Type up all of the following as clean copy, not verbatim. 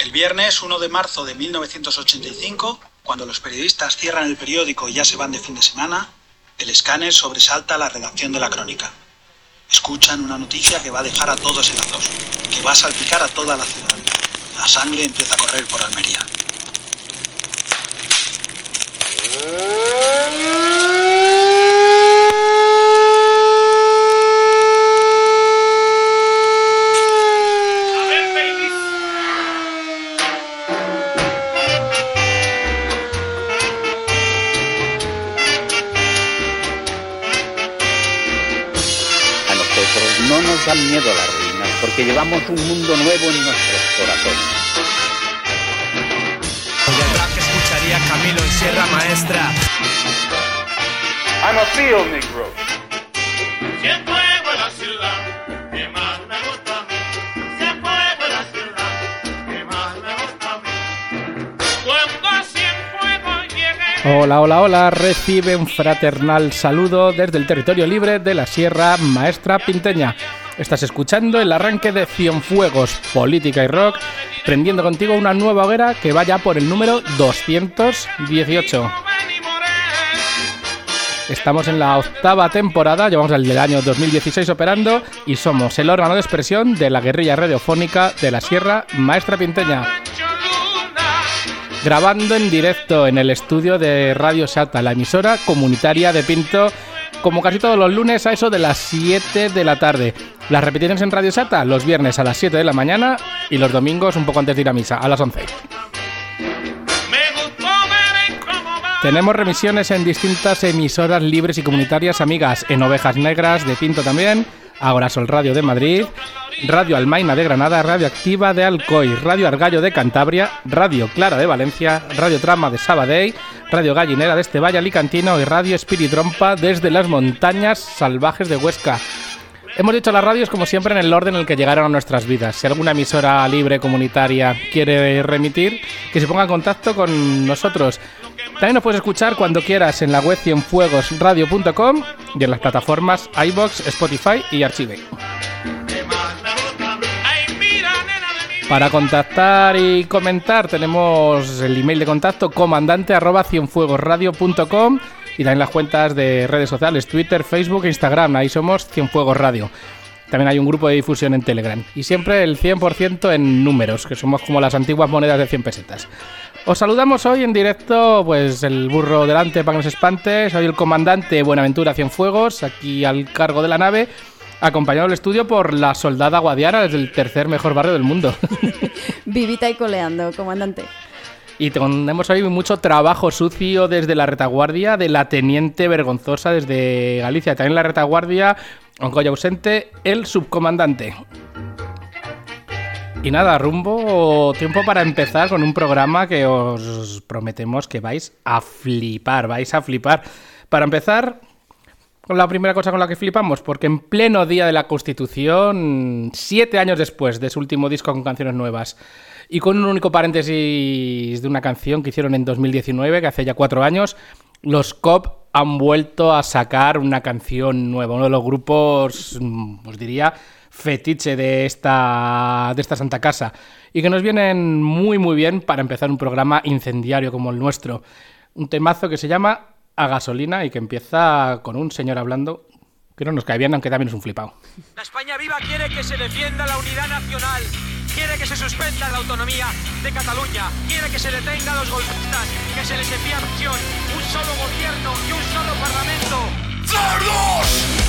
El viernes 1 de marzo de 1985, cuando los periodistas cierran el periódico y ya se van de fin de semana, el escáner sobresalta la redacción de la crónica. Escuchan una noticia que va a dejar a todos helados, que va a salpicar a toda la ciudad. La sangre empieza a correr por Almería. No nos dan miedo las ruinas, porque llevamos un mundo nuevo en nuestros corazones. Y el rap que escucharía Camilo en Sierra Maestra. I'm a field negro. Si el fuego es la ciudad que más me gusta a mí. Si el fuego es la ciudad que más me gusta a mí. Cuando Cienfuegos llegue. Hola, recibe un fraternal saludo desde el territorio libre de la Sierra Maestra Pinteña. Estás escuchando el arranque de Cienfuegos, política y rock, prendiendo contigo una nueva hoguera que vaya por el número 218. Estamos en la 8ª temporada, llevamos el del año 2016 operando y somos el órgano de expresión de la guerrilla radiofónica de la Sierra Maestra Pinteña. Grabando en directo en el estudio de Radio Sata, la emisora comunitaria de Pinto, como casi todos los lunes a eso de las 7 de la tarde. Las repeticiones en Radio Sata los viernes a las 7 de la mañana y los domingos un poco antes de ir a misa, a las 11. Tenemos remisiones en distintas emisoras libres y comunitarias amigas, en Ovejas Negras de Pinto también, Agorasol Radio de Madrid, Radio Almaina de Granada, Radio Activa de Alcoy, Radio Argallo de Cantabria, Radio Clara de Valencia, Radio Trama de Sabadell, Radio Gallinera de este Valle Alicantino y Radio Espiritrompa desde las montañas salvajes de Huesca. Hemos dicho las radios como siempre en el orden en el que llegaron a nuestras vidas. Si alguna emisora libre comunitaria quiere remitir, que se ponga en contacto con nosotros. También nos puedes escuchar cuando quieras en la web cienfuegosradio.com y en las plataformas iVoox, Spotify y Archive. Para contactar y comentar tenemos el email de contacto comandante@cienfuegosradio.com y también las cuentas de redes sociales, Twitter, Facebook e Instagram. Ahí somos Cienfuegos Radio. También hay un grupo de difusión en Telegram. Y siempre el 100% en números, que somos como las antiguas monedas de 100 pesetas. Os saludamos hoy en directo, pues el burro delante para que nos espante. Soy el comandante Buenaventura Cienfuegos, aquí al cargo de la nave, acompañado del estudio por la soldada Guadiana desde el tercer mejor barrio del mundo. Vivita y coleando, comandante. Y tenemos hoy mucho trabajo sucio desde la retaguardia de la teniente vergonzosa desde Galicia. También la retaguardia, aunque hoy ausente, el subcomandante. Y nada, tiempo para empezar con un programa que os prometemos que vais a flipar. Para empezar, con la primera cosa con la que flipamos, porque en pleno día de la Constitución, 7 años después de su último disco con canciones nuevas, y con un único paréntesis de una canción que hicieron en 2019, que hace ya 4 años, los COP han vuelto a sacar una canción nueva, uno de los grupos, os diría, fetiche de esta Santa Casa, y que nos vienen muy muy bien para empezar un programa incendiario como el nuestro. Un temazo que se llama A Gasolina y que empieza con un señor hablando que no nos cae bien, aunque también es un flipado. La España viva quiere que se defienda la unidad nacional, quiere que se suspenda la autonomía de Cataluña, quiere que se detenga a los golpistas, que se les envíe prisión, un solo gobierno y un solo parlamento. ¡Cerdos!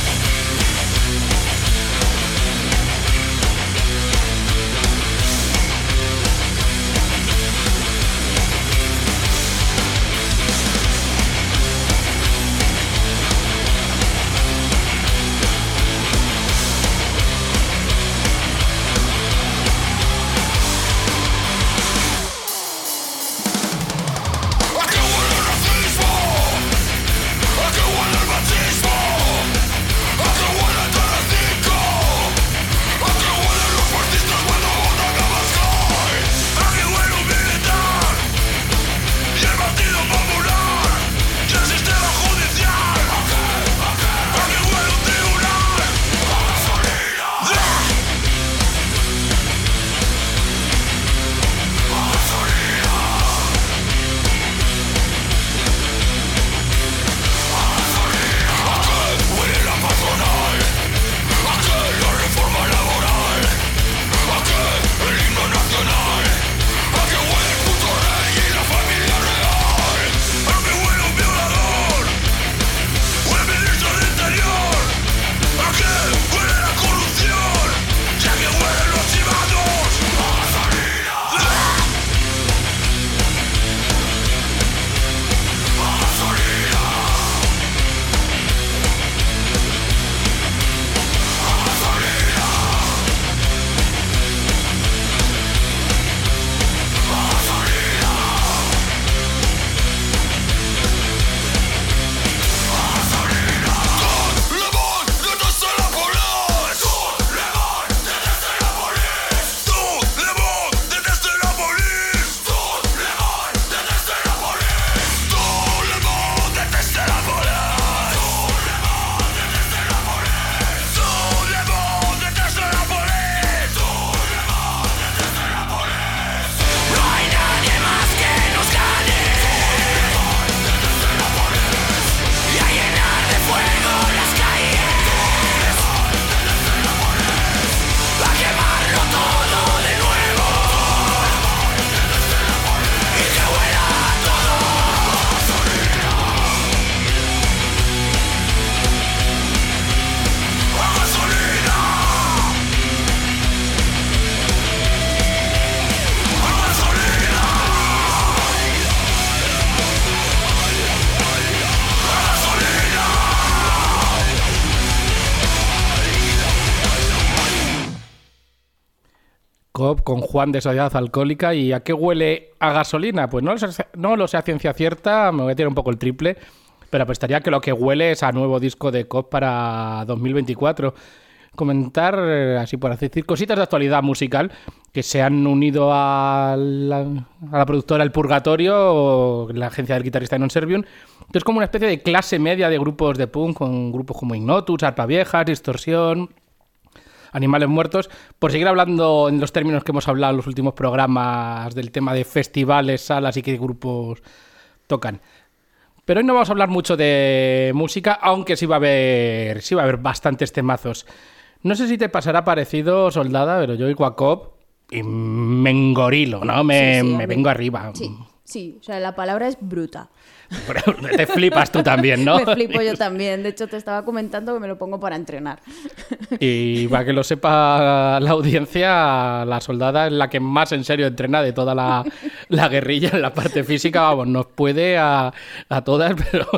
COP con Juan de Sociedad Alcohólica. ¿Y a qué huele a gasolina? Pues no lo sé a ciencia cierta, me voy a tirar un poco el triple, pero apostaría que lo que huele es a nuevo disco de COP para 2024. Comentar, así por decir, cositas de actualidad musical que se han unido a la productora El Purgatorio, la agencia del guitarrista Non Servium, que es como una especie de clase media de grupos de punk, con grupos como Ignotus, Arpa Viejas, Distorsión, Animales Muertos, por seguir hablando en los términos que hemos hablado en los últimos programas del tema de festivales, salas y qué grupos tocan. Pero hoy no vamos a hablar mucho de música, aunque sí va a haber bastantes temazos. No sé si te pasará parecido, Soldada, pero yo oigo a COP y me engorilo, ¿no? Me vengo arriba. Sí, o sea, la palabra es bruta. Te flipas tú también, ¿no? Me flipo yo también. De hecho, te estaba comentando que me lo pongo para entrenar. Y para que lo sepa la audiencia, la Soldada es la que más en serio entrena de toda la guerrilla en la parte física. Vamos, nos puede a todas,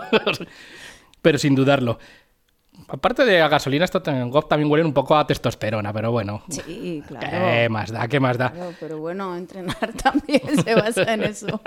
pero sin dudarlo. Aparte de a gasolina, estos GOP también huelen un poco a testosterona, pero bueno. Sí, claro. ¿Qué más da? Claro, pero bueno, entrenar también se basa en eso.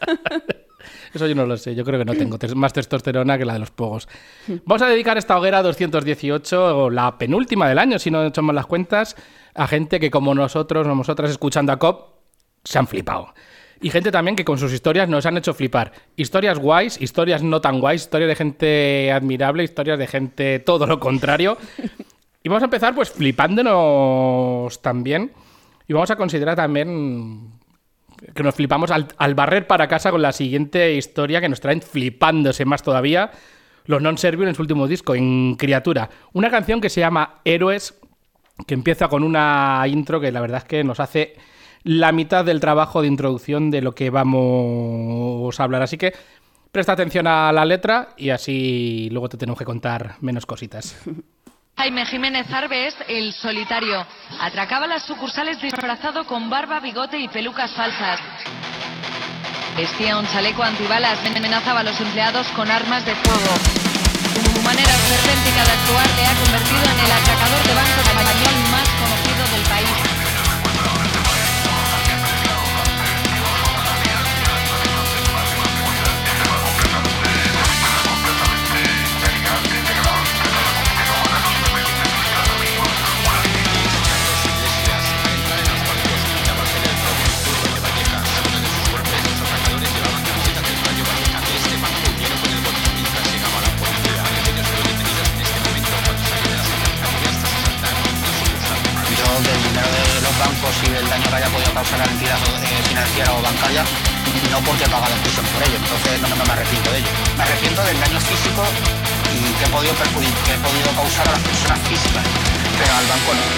Eso yo no lo sé, yo creo que no tengo más testosterona que la de los pogos. Vamos a dedicar esta hoguera 218, la penúltima del año, si no echamos las cuentas, a gente que como nosotros o nosotras escuchando a COP se han flipado. Y gente también que con sus historias nos han hecho flipar. Historias guays, historias no tan guays, historias de gente admirable, historias de gente todo lo contrario. Y vamos a empezar pues flipándonos también. Y vamos a considerar también que nos flipamos al barrer para casa con la siguiente historia que nos traen flipándose más todavía. Los Non Servium en su último disco, en Criatura. Una canción que se llama Héroes, que empieza con una intro que la verdad es que nos hace la mitad del trabajo de introducción de lo que vamos a hablar. Así que presta atención a la letra y así luego te tenemos que contar menos cositas. Jaime Jiménez Arbes, el solitario, atracaba las sucursales disfrazado con barba, bigote y pelucas falsas. Vestía un chaleco antibalas, amenazaba a los empleados con armas de fuego. Su manera esperpéntica de actuar le ha convertido en el atracador de banco español más conocido del país. Y del daño que haya podido causar a la entidad financiera o bancaria, no porque he pagado prisión por ello, entonces no me arrepiento de ello. Me arrepiento del daño físico y que he podido causar a las personas físicas, pero al banco no.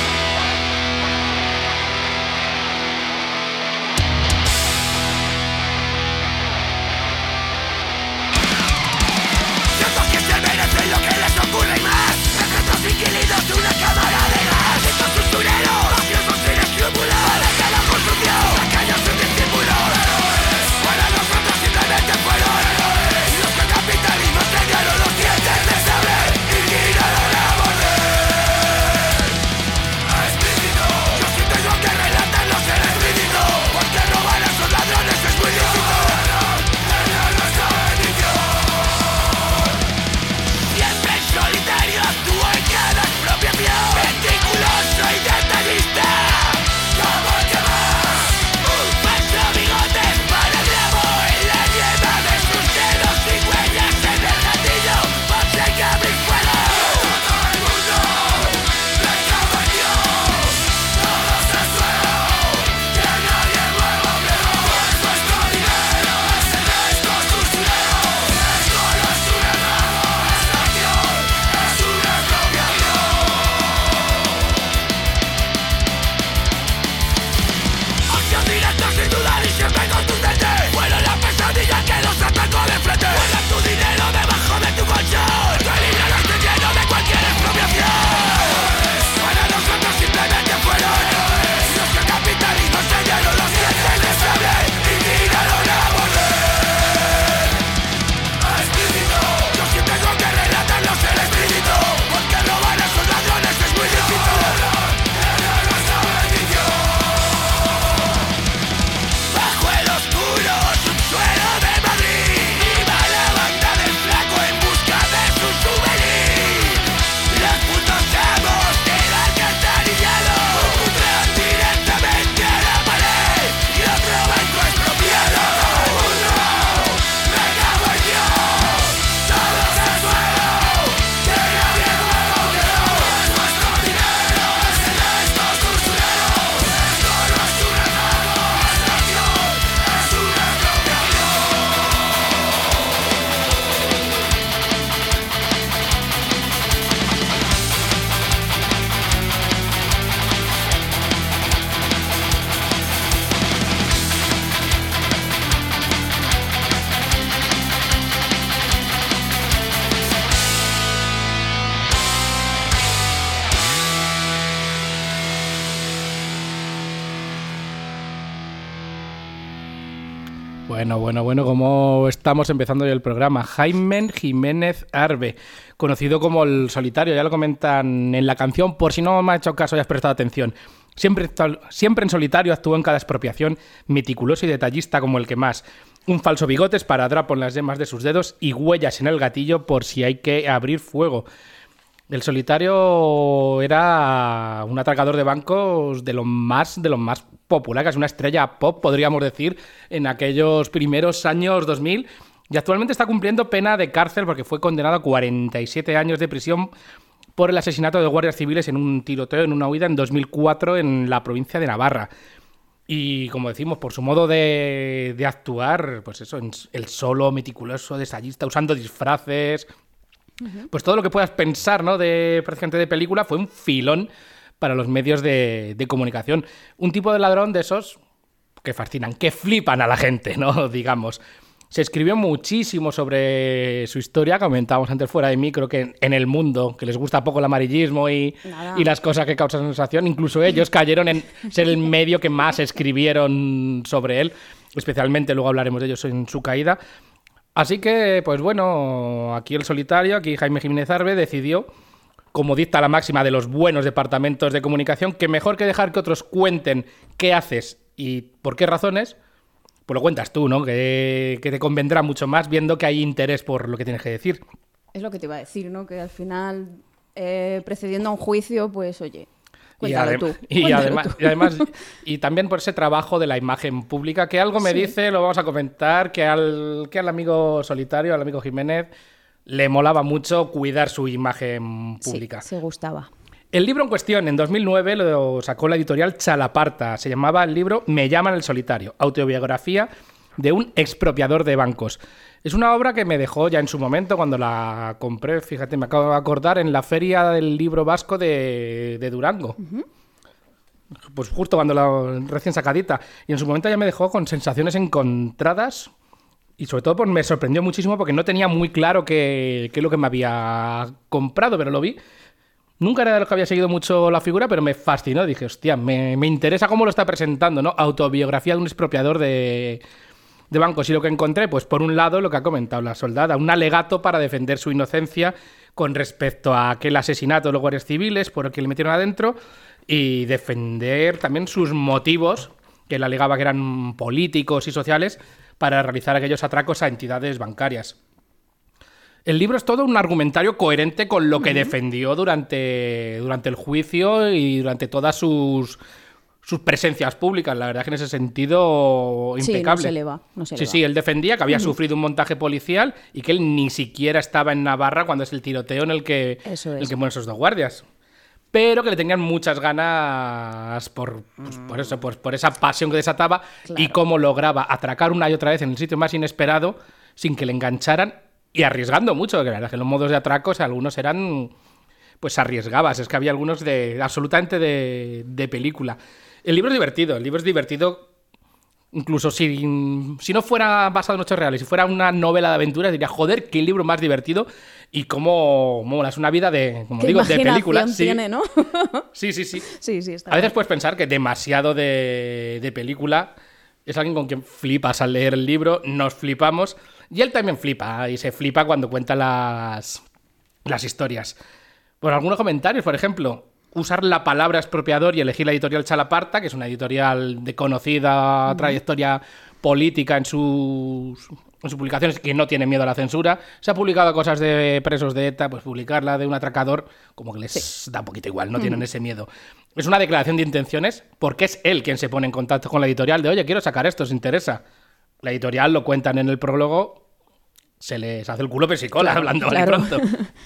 Bueno, como estamos empezando ya el programa. Jaime Jiménez Arbe, conocido como el Solitario, ya lo comentan en la canción, por si no me ha hecho caso y has prestado atención. Siempre en solitario actuó en cada expropiación, meticuloso y detallista como el que más. Un falso bigote, esparadrapo en las yemas de sus dedos y huellas en el gatillo por si hay que abrir fuego. El Solitario era un atracador de bancos de lo más popular, casi una estrella pop, podríamos decir, en aquellos primeros años 2000. Y actualmente está cumpliendo pena de cárcel porque fue condenado a 47 años de prisión por el asesinato de guardias civiles en un tiroteo en una huida en 2004 en la provincia de Navarra. Y como decimos, por su modo de actuar, pues eso, el solo meticuloso, detallista, usando disfraces. Pues todo lo que puedas pensar, ¿no? De prácticamente de película fue un filón para los medios de comunicación. Un tipo de ladrón de esos que fascinan, que flipan a la gente, ¿no? Digamos. Se escribió muchísimo sobre su historia, comentábamos antes fuera de micro, que en el mundo, que les gusta poco el amarillismo y las cosas que causan sensación, incluso ellos cayeron en ser el medio que más escribieron sobre él, especialmente, luego hablaremos de ellos en su caída. Así que, pues bueno, aquí el Solitario, aquí Jaime Jiménez Arbe decidió, como dicta la máxima de los buenos departamentos de comunicación, que mejor que dejar que otros cuenten qué haces y por qué razones, pues lo cuentas tú, ¿no? Que te convendrá mucho más viendo que hay interés por lo que tienes que decir. Es lo que te iba a decir, ¿no? Que al final, precediendo a un juicio, pues oye, cuéntalo tú. Y además, y también por ese trabajo de la imagen pública, que algo me dice, lo vamos a comentar, que al amigo Solitario, al amigo Jiménez, le molaba mucho cuidar su imagen pública. Sí, se gustaba. El libro en cuestión, en 2009, lo sacó la editorial Chalaparta. Se llamaba el libro Me llaman el Solitario, autobiografía de un expropiador de bancos. Es una obra que me dejó ya en su momento cuando la compré, fíjate, me acabo de acordar, en la Feria del Libro Vasco de Durango. Uh-huh. Pues justo cuando la recién sacadita. Y en su momento ya me dejó con sensaciones encontradas y sobre todo pues me sorprendió muchísimo porque no tenía muy claro qué es lo que me había comprado, pero lo vi. Nunca era de los que había seguido mucho la figura, pero me fascinó. Dije, hostia, me interesa cómo lo está presentando, ¿no? Autobiografía de un expropiador de bancos. Y lo que encontré, pues por un lado, lo que ha comentado la soldada, un alegato para defender su inocencia con respecto a aquel asesinato de los guardias civiles por el que le metieron adentro y defender también sus motivos, que él alegaba que eran políticos y sociales, para realizar aquellos atracos a entidades bancarias. El libro es todo un argumentario coherente con lo que defendió durante el juicio y durante todas sus presencias públicas. La verdad es que en ese sentido impecable. Sí, no se le va. Sí, él defendía que había sufrido un montaje policial y que él ni siquiera estaba en Navarra cuando es el tiroteo en el que mueren esos dos guardias. Pero que le tenían muchas ganas por esa pasión que desataba, claro, y cómo lograba atracar una y otra vez en el sitio más inesperado sin que le engancharan y arriesgando mucho, que la verdad es que los modos de atracos algunos eran, pues arriesgabas, es que había algunos absolutamente de película. El libro es divertido, incluso si no fuera basado en hechos reales, si fuera una novela de aventuras, diría, joder, qué libro más divertido y cómo mola, es una vida de película. Tiene, ¿no? Sí. Está a veces puedes pensar que demasiado de película es alguien con quien flipas al leer el libro, nos flipamos, y él también flipa, y se flipa cuando cuenta las historias. Por algunos comentarios, por ejemplo, usar la palabra expropiador y elegir la editorial Chalaparta, que es una editorial de conocida trayectoria política en sus publicaciones, que no tiene miedo a la censura. Se ha publicado cosas de presos de ETA, pues publicarla de un atracador como que les da un poquito igual, no tienen ese miedo. Es una declaración de intenciones porque es él quien se pone en contacto con la editorial de, oye, quiero sacar esto, ¿os interesa? La editorial, lo cuentan en el prólogo, se les hace el culo pesicola, hablando pronto.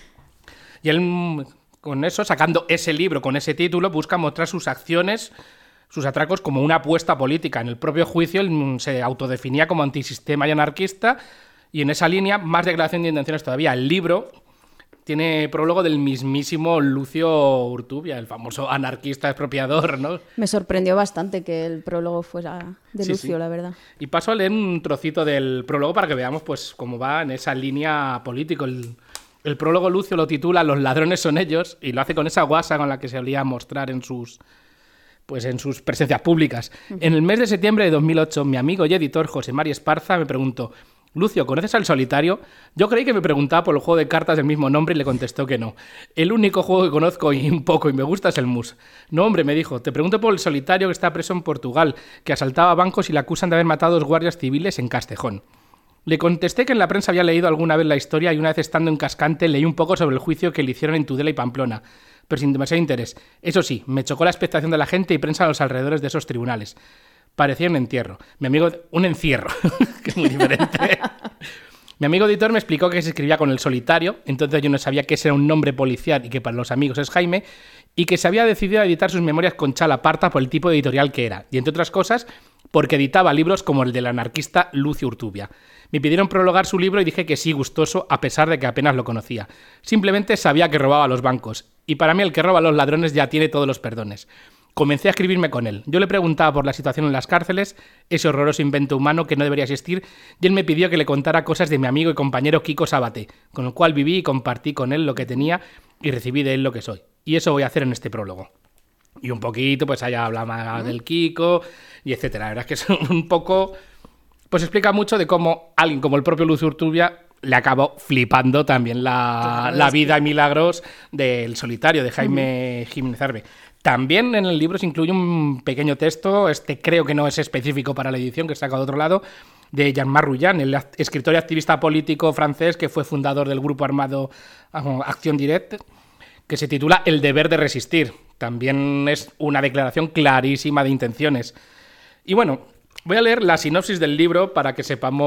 Y él, con eso, sacando ese libro con ese título, busca mostrar sus acciones, sus atracos, como una apuesta política. En el propio juicio él se autodefinía como antisistema y anarquista, y en esa línea, más declaración de intenciones todavía. El libro tiene prólogo del mismísimo Lucio Urtubia, el famoso anarquista expropiador, ¿no? Me sorprendió bastante que el prólogo fuera de Lucio, la verdad. Y paso a leer un trocito del prólogo para que veamos pues cómo va en esa línea política. El prólogo Lucio lo titula Los ladrones son ellos, y lo hace con esa guasa con la que se solía mostrar en sus pues en sus presencias públicas. En el mes de septiembre de 2008, mi amigo y editor José Mari Esparza me preguntó: Lucio, ¿conoces al Solitario? Yo creí que me preguntaba por el juego de cartas del mismo nombre y le contestó que no. El único juego que conozco y un poco y me gusta es el mus. No, hombre, me dijo, te pregunto por el Solitario que está preso en Portugal, que asaltaba bancos y le acusan de haber matado a 2 guardias civiles en Castejón. Le contesté que en la prensa había leído alguna vez la historia y una vez estando en Cascante leí un poco sobre el juicio que le hicieron en Tudela y Pamplona, pero sin demasiado interés. Eso sí, me chocó la expectación de la gente y prensa a los alrededores de esos tribunales. Parecía un entierro. Mi amigo... Un encierro, que es muy diferente. Mi amigo editor me explicó que se escribía con el Solitario, entonces yo no sabía que ese era un nombre policial y que para los amigos es Jaime, y que se había decidido a editar sus memorias con Chalaparta por el tipo de editorial que era, y entre otras cosas, porque editaba libros como el del anarquista Lucio Urtubia. Me pidieron prologar su libro y dije que sí, gustoso, a pesar de que apenas lo conocía. Simplemente sabía que robaba a los bancos, y para mí el que roba a los ladrones ya tiene todos los perdones. Comencé a escribirme con él. Yo le preguntaba por la situación en las cárceles, ese horroroso invento humano que no debería existir, y él me pidió que le contara cosas de mi amigo y compañero Kiko Sabaté, con el cual viví y compartí con él lo que tenía y recibí de él lo que soy. Y eso voy a hacer en este prólogo. Y un poquito, pues allá habla más del Kiko, y etcétera. La verdad es que es un poco... Pues explica mucho de cómo alguien como el propio Lucio Urtubia le acabó flipando también la vida y milagros del Solitario, de Jaime Jiménez Arbe. También en el libro se incluye un pequeño texto, creo que no es específico para la edición, que está sacado de otro lado, de Jean-Marc Rouillan, el escritor y activista político francés que fue fundador del grupo armado Acción Directe, que se titula El deber de resistir. También es una declaración clarísima de intenciones. Y bueno, voy a leer la sinopsis del libro para que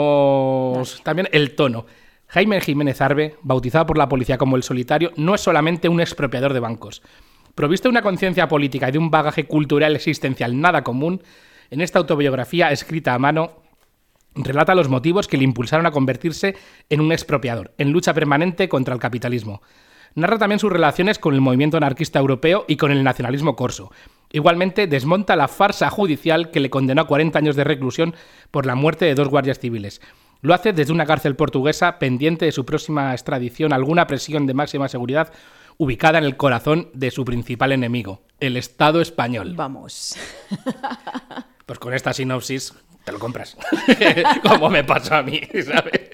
sepamos también el tono. Jaime Jiménez Arbe, bautizado por la policía como el Solitario, no es solamente un expropiador de bancos. Provisto de una conciencia política y de un bagaje cultural existencial nada común, en esta autobiografía escrita a mano relata los motivos que le impulsaron a convertirse en un expropiador, en lucha permanente contra el capitalismo. Narra también sus relaciones con el movimiento anarquista europeo y con el nacionalismo corso. Igualmente desmonta la farsa judicial que le condenó a 40 años de reclusión por la muerte de 2 guardias civiles. Lo hace desde una cárcel portuguesa pendiente de su próxima extradición a alguna prisión de máxima seguridad ubicada en el corazón de su principal enemigo, el Estado español. Vamos. Pues con esta sinopsis te lo compras. Como me pasó a mí, ¿sabes?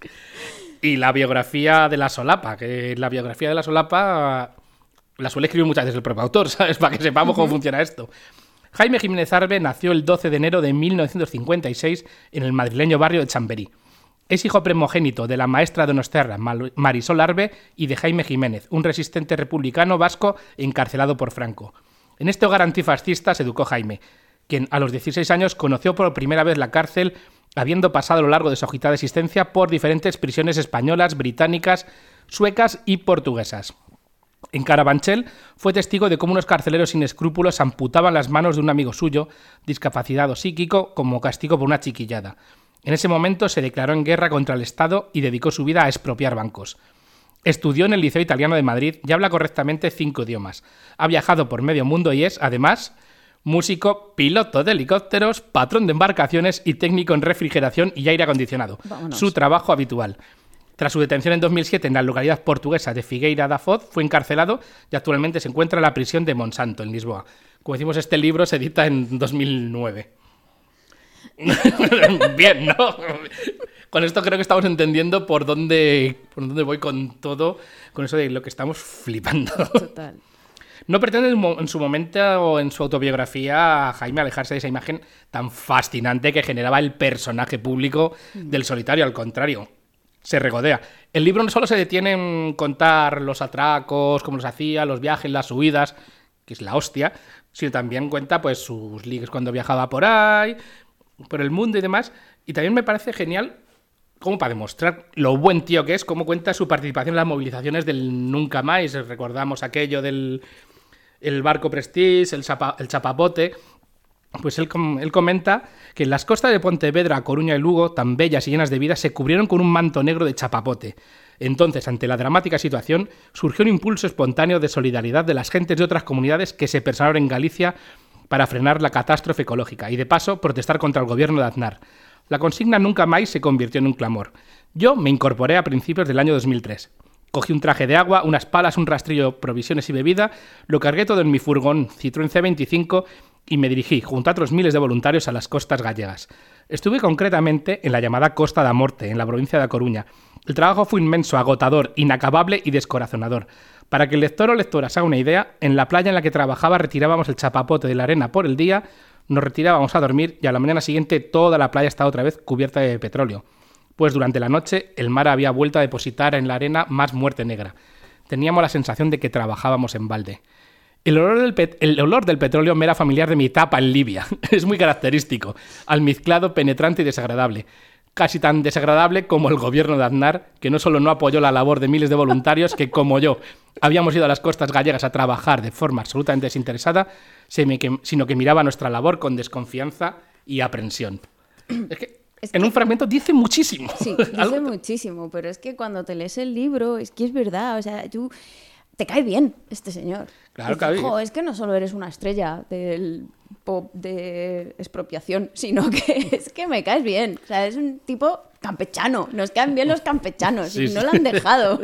Y la biografía de la solapa, que la biografía de la solapa la suele escribir muchas veces el propio autor, ¿sabes? Para que sepamos cómo funciona esto. Jaime Jiménez Arbe nació el 12 de enero de 1956 en el madrileño barrio de Chamberí. Es hijo primogénito de la maestra donostiarra Marisol Arbe y de Jaime Jiménez, un resistente republicano vasco encarcelado por Franco. En este hogar antifascista se educó Jaime, quien a los 16 años conoció por primera vez la cárcel, habiendo pasado a lo largo de su agitada existencia por diferentes prisiones españolas, británicas, suecas y portuguesas. En Carabanchel fue testigo de cómo unos carceleros sin escrúpulos amputaban las manos de un amigo suyo, discapacitado psíquico, como castigo por una chiquillada. En ese momento se declaró en guerra contra el Estado y dedicó su vida a expropiar bancos. Estudió en el Liceo Italiano de Madrid y habla correctamente 5 idiomas. Ha viajado por medio mundo y es, además, músico, piloto de helicópteros, patrón de embarcaciones y técnico en refrigeración y aire acondicionado. Vámonos. Su trabajo habitual. Tras su detención en 2007 en la localidad portuguesa de Figueira da Foz, fue encarcelado y actualmente se encuentra en la prisión de Monsanto, en Lisboa. Como decimos, este libro se edita en 2009. Bien, ¿no? Con esto creo que estamos entendiendo por dónde voy con todo, con eso de lo que estamos flipando. Total. No pretende en su momento o en su autobiografía Jaime alejarse de esa imagen tan fascinante que generaba el personaje público del Solitario, al contrario, se regodea. El libro no solo se detiene en contar los atracos, cómo los hacía, los viajes, las huidas, que es la hostia, sino también cuenta pues sus ligues cuando viajaba por ahí, por el mundo y demás. Y también me parece genial, como para demostrar lo buen tío que es, cómo cuenta su participación en las movilizaciones del Nunca Más. Recordamos aquello del el barco Prestige, el chapapote. Pues él comenta que las costas de Pontevedra, Coruña y Lugo, tan bellas y llenas de vida, se cubrieron con un manto negro de chapapote. Entonces, ante la dramática situación, surgió un impulso espontáneo de solidaridad de las gentes de otras comunidades que se personaron en Galicia para frenar la catástrofe ecológica y, de paso, protestar contra el gobierno de Aznar. La consigna Nunca Más se convirtió en un clamor. Yo me incorporé a principios del año 2003. Cogí un traje de agua, unas palas, un rastrillo, provisiones y bebida, lo cargué todo en mi furgón Citroën C25 y me dirigí, junto a otros miles de voluntarios, a las costas gallegas. Estuve concretamente en la llamada Costa da Morte, en la provincia de A Coruña. El trabajo fue inmenso, agotador, inacabable y descorazonador. Para que el lector o lectora se haga una idea, en la playa en la que trabajaba retirábamos el chapapote de la arena por el día, nos retirábamos a dormir y a la mañana siguiente toda la playa estaba otra vez cubierta de petróleo. Pues durante la noche el mar había vuelto a depositar en la arena más muerte negra. Teníamos la sensación de que trabajábamos en balde. El olor del petróleo me era familiar de mi etapa en Libia. Es muy característico, almizclado, penetrante y desagradable. Casi tan desagradable como el gobierno de Aznar, que no solo no apoyó la labor de miles de voluntarios que, como yo, habíamos ido a las costas gallegas a trabajar de forma absolutamente desinteresada, sino que miraba nuestra labor con desconfianza y aprensión. Es que en un fragmento dice muchísimo. Sí, dice muchísimo, pero es que cuando te lees el libro, es que es verdad, o sea, tú... Te cae bien este señor. Claro, claro. Es que no solo eres una estrella del pop de expropiación, sino que es que me caes bien. O sea, es un tipo campechano. Nos caen bien los campechanos. Sí, y no lo han dejado.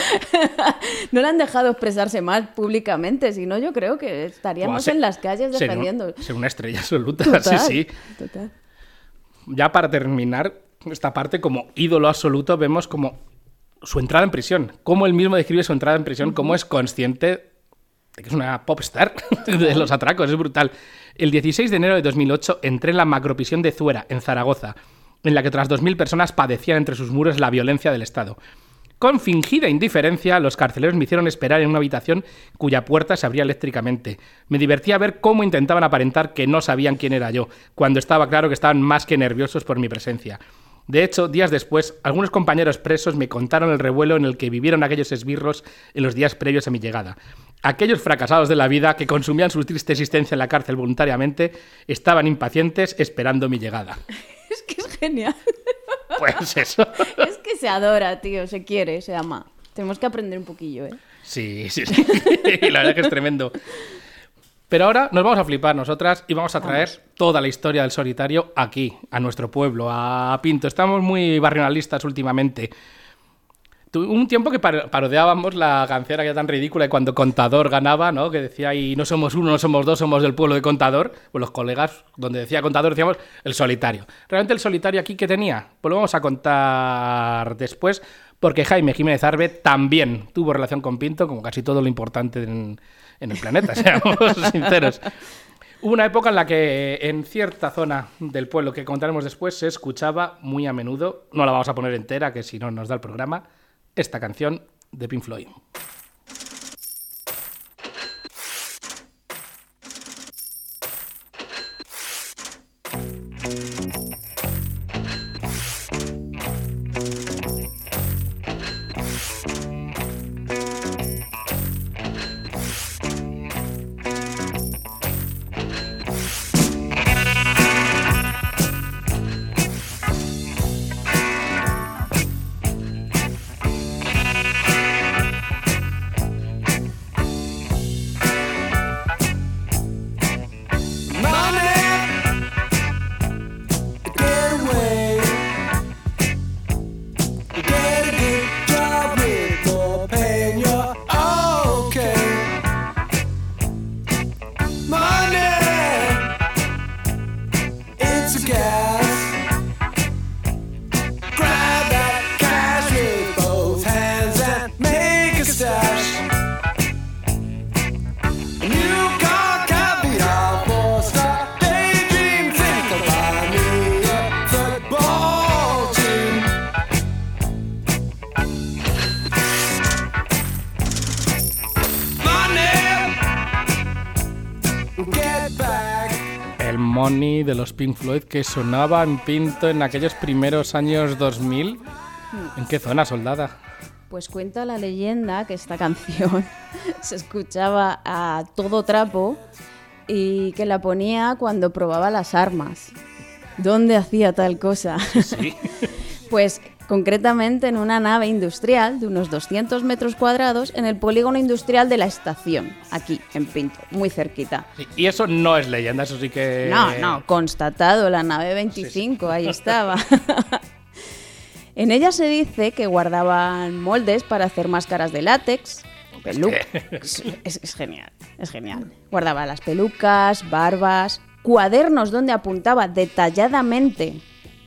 No lo han dejado expresarse más públicamente. Si no, yo creo que estaríamos en las calles defendiendo. Ser una estrella absoluta. Total, sí. Total. Ya para terminar esta parte, como ídolo absoluto, vemos como su entrada en prisión, cómo él mismo describe su entrada en prisión, cómo es consciente de que es una popstar de los atracos, es brutal. El 16 de enero de 2008 entré en la macroprisión de Zuera, en Zaragoza, en la que otras 2.000 personas padecían entre sus muros la violencia del Estado. Con fingida indiferencia, los carceleros me hicieron esperar en una habitación cuya puerta se abría eléctricamente. Me divertía ver cómo intentaban aparentar que no sabían quién era yo, cuando estaba claro que estaban más que nerviosos por mi presencia. De hecho, días después, algunos compañeros presos me contaron el revuelo en el que vivieron aquellos esbirros en los días previos a mi llegada. Aquellos fracasados de la vida que consumían su triste existencia en la cárcel voluntariamente estaban impacientes esperando mi llegada. Es que es genial. Pues eso. Es que se adora, tío, se quiere, se ama. Tenemos que aprender un poquillo, ¿eh? Sí. La verdad que es tremendo. Pero ahora nos vamos a flipar nosotras y vamos a traer toda la historia del solitario aquí, a nuestro pueblo, a Pinto. Estamos muy barrionalistas últimamente. Un tiempo que parodiábamos la canción aquella tan ridícula de cuando Contador ganaba, ¿no? Que decía, y no somos uno, no somos dos, somos del pueblo de Contador. Pues los colegas, donde decía Contador, decíamos el solitario. Realmente el solitario aquí, ¿qué tenía? Pues lo vamos a contar después, porque Jaime Jiménez Arbe también tuvo relación con Pinto, como casi todo lo importante en el planeta, seamos sinceros. Hubo una época en la que en cierta zona del pueblo, que contaremos después, se escuchaba muy a menudo, no la vamos a poner entera, que si no nos da el programa, esta canción de Pink Floyd. Money de los Pink Floyd que sonaba en Pinto en aquellos primeros años 2000. ¿En qué zona, soldada? Pues cuenta la leyenda que esta canción se escuchaba a todo trapo y que la ponía cuando probaba las armas. ¿Dónde hacía tal cosa? Sí. Pues concretamente en una nave industrial de unos 200 metros cuadrados en el polígono industrial de la estación, aquí en Pinto, muy cerquita. Sí, y eso no es leyenda, eso sí que... No, constatado, la nave 25, sí. Ahí estaba. En ella se dice que guardaban moldes para hacer máscaras de látex, pelucas. Es genial. Es genial. Guardaba las pelucas, barbas, cuadernos donde apuntaba detalladamente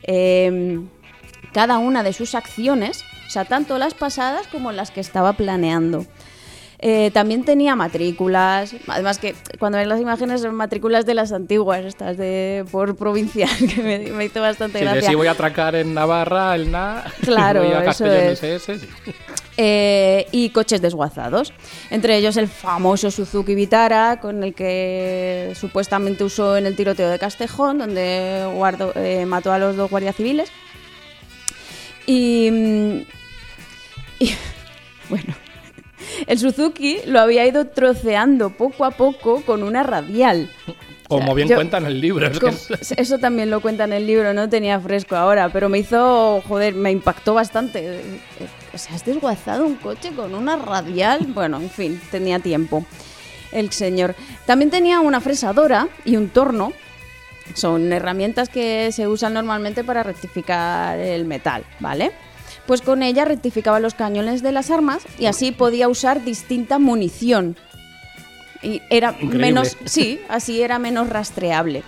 cada una de sus acciones, o sea, tanto las pasadas como las que estaba planeando. También tenía matrículas, además que cuando ves las imágenes son matrículas de las antiguas, estas de por provincial, que me hizo bastante gracia. De si voy a atracar en Navarra, el NA, claro, voy a Castellón eso es. SS, sí. Y coches desguazados, entre ellos el famoso Suzuki Vitara, con el que supuestamente usó en el tiroteo de Castejón, donde mató a los 2 guardias civiles. Y bueno, el Suzuki lo había ido troceando poco a poco con una radial. Como bien cuenta en el libro. Eso también lo cuenta en el libro, no tenía fresco ahora, pero me impactó bastante. O sea, has desguazado un coche con una radial. Bueno, en fin, tenía tiempo el señor. También tenía una fresadora y un torno. Son herramientas que se usan normalmente para rectificar el metal, ¿vale? Pues con ella rectificaba los cañones de las armas y así podía usar distinta munición. Y era menos, sí, así era menos rastreable.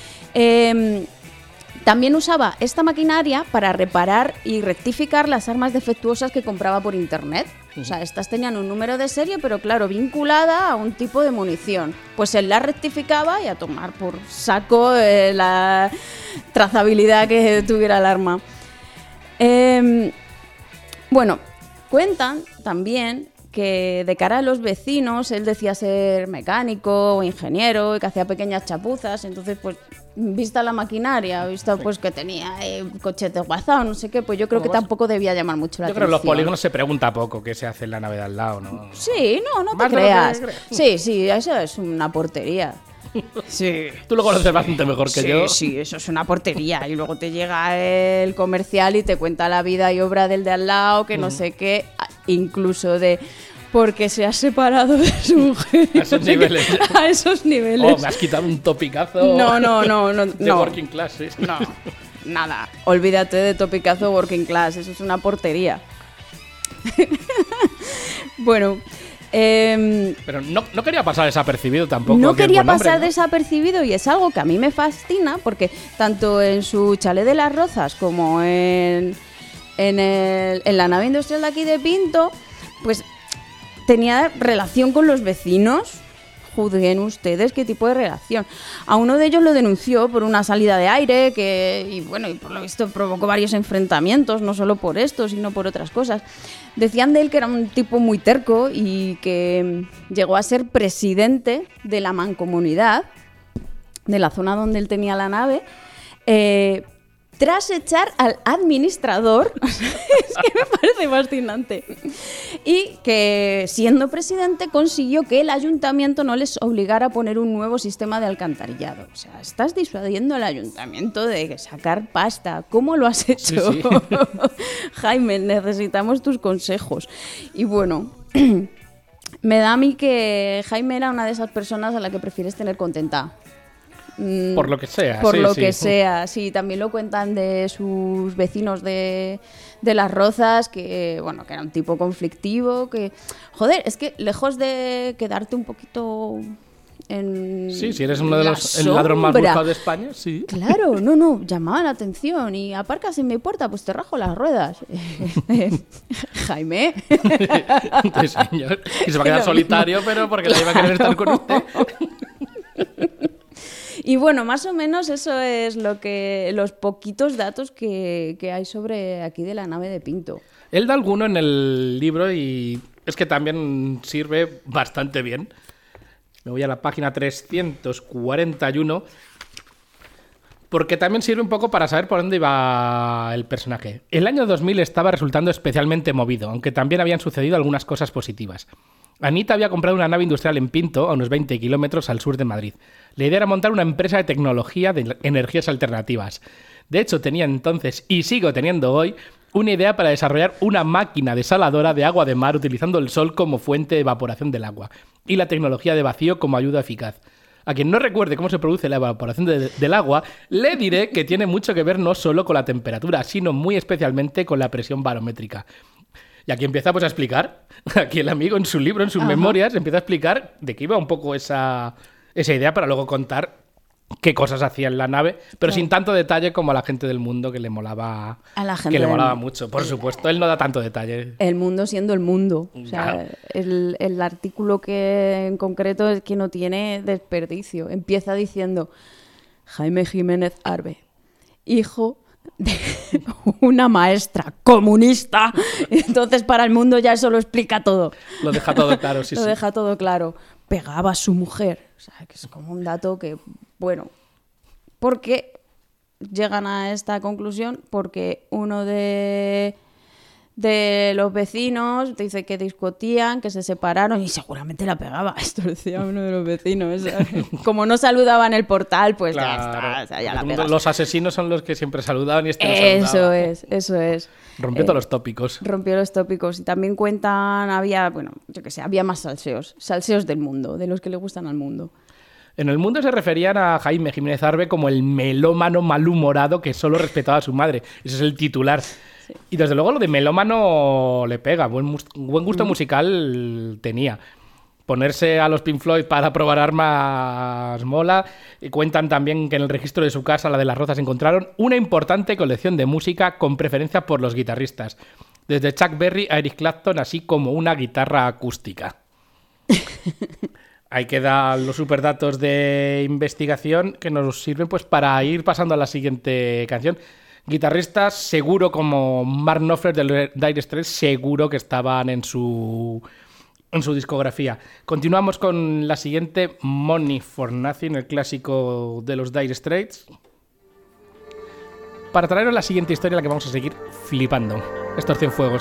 También usaba esta maquinaria para reparar y rectificar las armas defectuosas que compraba por internet. O sea, estas tenían un número de serie, pero claro, vinculada a un tipo de munición. Pues él la rectificaba y a tomar por saco la trazabilidad que tuviera el arma. Bueno, cuentan también que de cara a los vecinos él decía ser mecánico o ingeniero y que hacía pequeñas chapuzas, entonces pues vista la maquinaria, vista pues que tenía coches desguazados, no sé qué, pues yo creo que tampoco debía llamar mucho la atención. Yo creo que en los polígonos se pregunta poco qué se hace en la nave de al lado, ¿no? Sí, no te creas. Sí, eso es una portería. Sí. Tú lo conoces bastante mejor que yo. Sí, eso es una portería. Y luego te llega el comercial y te cuenta la vida y obra del de al lado, que no sé qué, incluso de porque se ha separado de su mujer. A esos niveles. A esos niveles. Oh, me has quitado un topicazo. No. De working class, sí. No, nada. Olvídate de topicazo working class. Eso es una portería. Bueno. Pero no quería pasar desapercibido tampoco. No quería pasar desapercibido y es algo que a mí me fascina porque tanto en su chalet de Las Rozas como en la nave industrial de aquí de Pinto, pues tenía relación con los vecinos. Juzguen ustedes qué tipo de relación. A uno de ellos lo denunció por una salida de aire y por lo visto provocó varios enfrentamientos, no solo por esto, sino por otras cosas. Decían de él que era un tipo muy terco y que llegó a ser presidente de la mancomunidad, de la zona donde él tenía la nave, tras echar al administrador, es que me parece fascinante, y que siendo presidente consiguió que el ayuntamiento no les obligara a poner un nuevo sistema de alcantarillado. O sea, estás disuadiendo al ayuntamiento de sacar pasta. ¿Cómo lo has hecho? Sí. Jaime, necesitamos tus consejos. Y bueno, me da a mí que Jaime era una de esas personas a la que prefieres tener contenta. Por lo que sea. Por lo que sea, sí. También lo cuentan de sus vecinos de Las Rozas, que que era un tipo conflictivo, que, joder, es que lejos de quedarte un poquito en sí, si eres uno de los el ladrón más buscado de España, sí. Claro, no, llamaba la atención y aparcas en mi puerta, pues te rajo las ruedas. Jaime. Sí, señor. Y se va a quedar solitario, pero porque la iba a querer estar con usted. Y bueno, más o menos eso es los poquitos datos que hay sobre aquí de la nave de Pinto. Él da alguno en el libro y es que también sirve bastante bien. Me voy a la página 341 porque también sirve un poco para saber por dónde iba el personaje. El año 2000 estaba resultando especialmente movido, aunque también habían sucedido algunas cosas positivas. Anita había comprado una nave industrial en Pinto, a unos 20 kilómetros al sur de Madrid. La idea era montar una empresa de tecnología de energías alternativas. De hecho, tenía entonces, y sigo teniendo hoy, una idea para desarrollar una máquina desaladora de agua de mar utilizando el sol como fuente de evaporación del agua y la tecnología de vacío como ayuda eficaz. A quien no recuerde cómo se produce la evaporación del agua, le diré que tiene mucho que ver no solo con la temperatura, sino muy especialmente con la presión barométrica. Y aquí empieza pues a explicar, aquí el amigo en su libro, en sus memorias, empieza a explicar de qué iba un poco esa idea para luego contar qué cosas hacía en la nave, pero sin tanto detalle como a la gente del mundo que le molaba, A la gente que le del- molaba mucho. Por supuesto, él no da tanto detalle. El mundo siendo el mundo. O sea, Claro. el artículo que en concreto es que no tiene desperdicio. Empieza diciendo Jaime Jiménez Arbe, hijo de una maestra comunista. Entonces para el mundo ya eso lo explica todo. Lo deja todo claro, sí, Lo sí. deja todo claro. Pegaba a su mujer. O sea, que es como un dato que, bueno, ¿por qué llegan a esta conclusión? Porque uno de los vecinos dice que discutían, que se separaron y seguramente la pegaba. Esto decía uno de los vecinos. Como no saludaba en el portal, pues ya está. O sea, ya la pegas. Los asesinos son los que siempre saludaban y este no Eso saludaba. eso es. Rompió todos los tópicos. Rompió los tópicos. Y también cuentan, había, bueno, yo qué sé, había más salseos del mundo, de los que le gustan al mundo. En el mundo se referían a Jaime Jiménez Arbe como el melómano malhumorado que solo respetaba a su madre. Ese es el titular. Y desde luego lo de melómano le pega. Buen gusto musical tenía. Ponerse a los Pink Floyd para probar armas mola. Y cuentan también que en el registro de su casa, la de Las Rozas, encontraron una importante colección de música con preferencia por los guitarristas. Desde Chuck Berry a Eric Clapton, así como una guitarra acústica. Ahí quedan los superdatos de investigación que nos sirven pues para ir pasando a la siguiente canción. Guitarristas, seguro como Mark Knopfler del Dire Straits, seguro que estaban en su discografía. Continuamos con la siguiente, Money for Nothing, el clásico de los Dire Straits, para traeros la siguiente historia en la que vamos a seguir flipando. Estos Cienfuegos.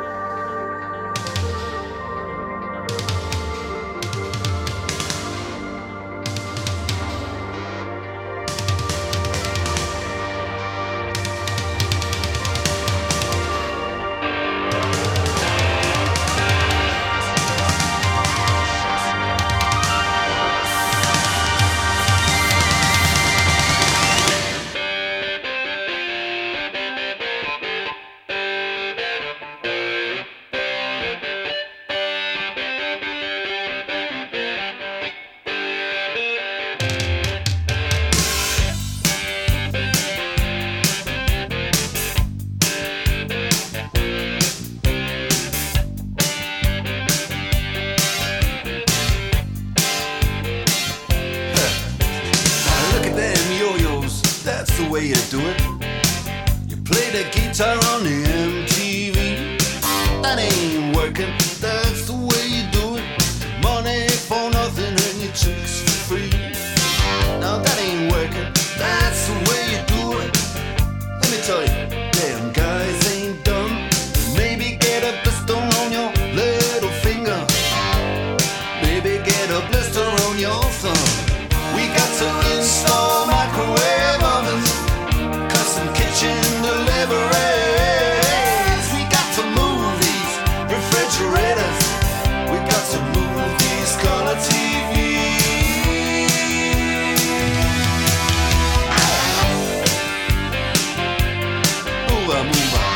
Look at them yo-yos, that's the way you do it. You play the guitar on the MTV. That ain't working, that's the way you do it. Money for nothing and your chicks for free. Now that ain't working, that's the way you do it. Let me tell you, damn guys ain't dumb. Maybe get a blister on your little finger. Maybe get a blister on your thumb. We got to install microwave ovens, custom kitchen deliveries. We got to move these refrigerators. We got to move these color TVs. Move on, move on.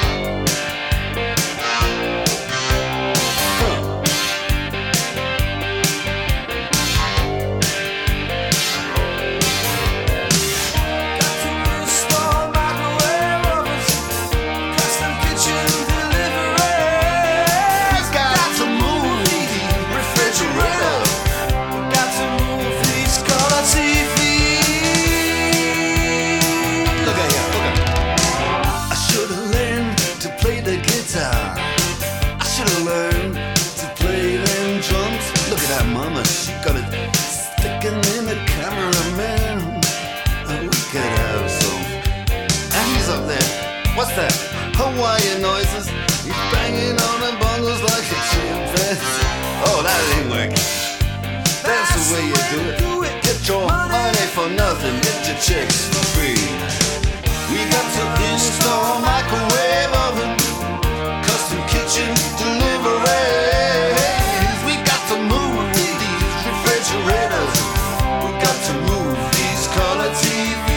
Mama, she got it sticking in the cameraman. We could have some. And he's up there. What's that? Hawaiian noises. He's banging on the bongos like a chimpanzee. Oh, that ain't working. That's the way you do it. Get your money for nothing. Get your chicks for free. We got to install microwave oven, custom kitchen deliveries. We got to move these refrigerators. We got to move these color TVs.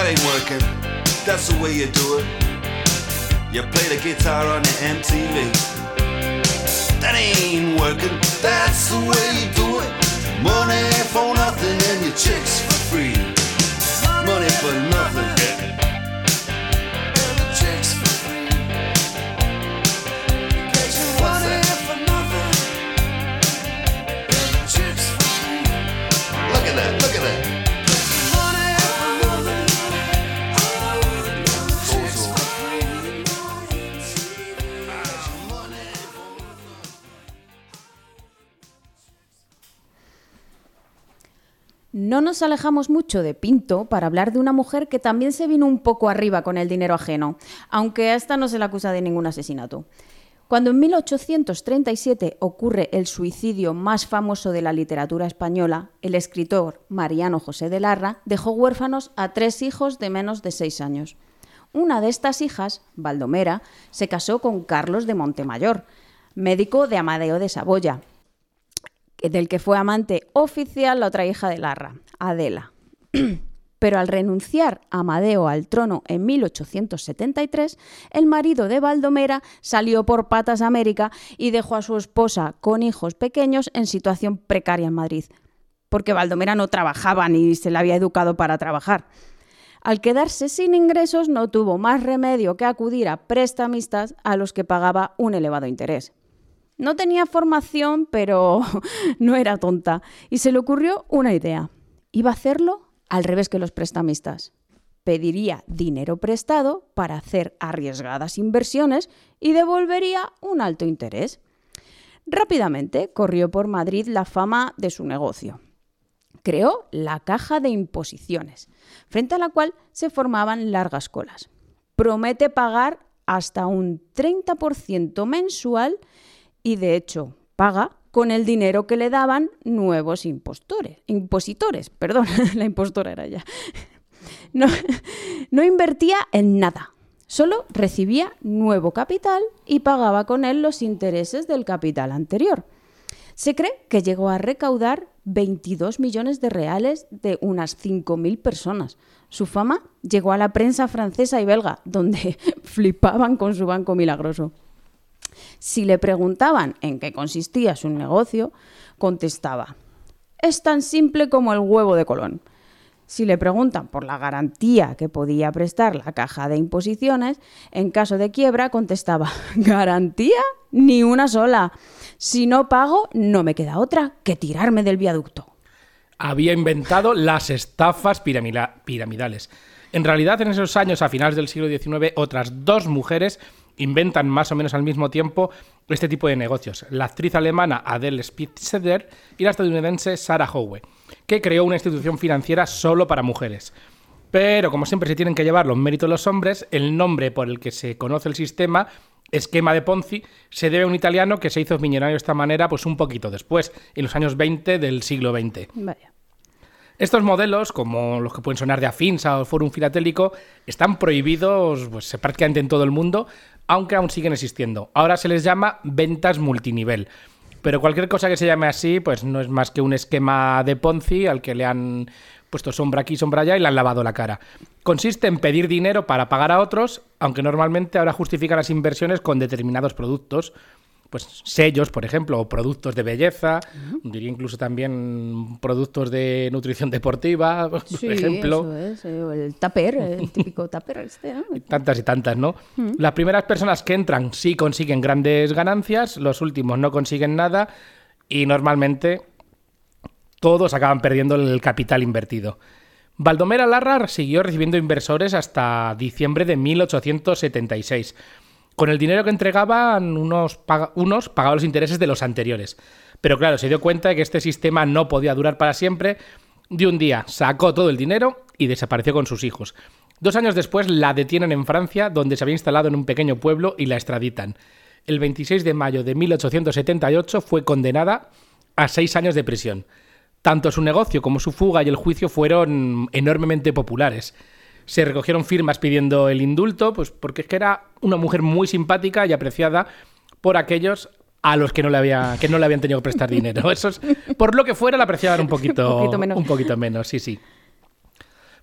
ain't working, that's the way you do it. You play the guitar on the MTV. That ain't working, that's the way you do it. Money for nothing and your chicks for free. Money for nothing. Look at that. No nos alejamos mucho de Pinto para hablar de una mujer que también se vino un poco arriba con el dinero ajeno, aunque a esta no se le acusa de ningún asesinato. Cuando en 1837 ocurre el suicidio más famoso de la literatura española, el escritor Mariano José de Larra dejó huérfanos a 3 hijos de menos de 6 años. Una de estas hijas, Baldomera, se casó con Carlos de Montemayor, médico de Amadeo de Saboya, del que fue amante oficial la otra hija de Larra, Adela. Pero al renunciar Amadeo al trono en 1873, el marido de Baldomera salió por patas a América y dejó a su esposa con hijos pequeños en situación precaria en Madrid, porque Baldomera no trabajaba ni se la había educado para trabajar. Al quedarse sin ingresos, no tuvo más remedio que acudir a prestamistas a los que pagaba un elevado interés. No tenía formación, pero no era tonta, y se le ocurrió una idea. Iba a hacerlo al revés que los prestamistas. Pediría dinero prestado para hacer arriesgadas inversiones y devolvería un alto interés. Rápidamente corrió por Madrid la fama de su negocio. Creó la Caja de Imposiciones, frente a la cual se formaban largas colas. Promete pagar hasta un 30% mensual y, de hecho, paga con el dinero que le daban nuevos impositores. Perdón, la impostora era ella. No invertía en nada, solo recibía nuevo capital y pagaba con él los intereses del capital anterior. Se cree que llegó a recaudar 22 millones de reales de unas 5.000 personas. Su fama llegó a la prensa francesa y belga, donde flipaban con su banco milagroso. Si le preguntaban en qué consistía su negocio, contestaba: es tan simple como el huevo de Colón. Si le preguntan por la garantía que podía prestar la Caja de Imposiciones, en caso de quiebra, contestaba: ¿garantía? Ni una sola. Si no pago, no me queda otra que tirarme del viaducto. Había inventado las estafas piramidales. En realidad, en esos años, a finales del siglo XIX, otras 2 mujeres inventan más o menos al mismo tiempo este tipo de negocios. La actriz alemana Adele Spitzer y la estadounidense Sarah Howe, que creó una institución financiera solo para mujeres. Pero, como siempre se tienen que llevar los méritos los hombres, el nombre por el que se conoce el sistema, esquema de Ponzi, se debe a un italiano que se hizo millonario de esta manera pues un poquito después, en los años 20 del siglo XX. Vaya. Estos modelos, como los que pueden sonar de Afinsa o Forum Filatélico, están prohibidos pues, prácticamente en todo el mundo, aunque aún siguen existiendo. Ahora se les llama ventas multinivel. Pero cualquier cosa que se llame así, pues no es más que un esquema de Ponzi al que le han puesto sombra aquí, sombra allá y le han lavado la cara. Consiste en pedir dinero para pagar a otros, aunque normalmente ahora justifican las inversiones con determinados productos, pues sellos, por ejemplo, o productos de belleza, diría incluso también productos de nutrición deportiva, por ejemplo. Eso es, el tupper, el típico tupper este, ¿no? Tantas y tantas, ¿no? Las primeras personas que entran sí consiguen grandes ganancias, los últimos no consiguen nada y normalmente todos acaban perdiendo el capital invertido. Baldomera Larra siguió recibiendo inversores hasta diciembre de 1876. Con el dinero que entregaban, unos pagaban los intereses de los anteriores. Pero claro, se dio cuenta de que este sistema no podía durar para siempre. De un día sacó todo el dinero y desapareció con sus hijos. 2 años después la detienen en Francia, donde se había instalado en un pequeño pueblo, y la extraditan. El 26 de mayo de 1878 fue condenada a 6 años de prisión. Tanto su negocio como su fuga y el juicio fueron enormemente populares. Se recogieron firmas pidiendo el indulto, pues porque es que era una mujer muy simpática y apreciada por aquellos a los que no le habían tenido que prestar dinero. Esos, por lo que fuera, la apreciaban un poquito menos, sí.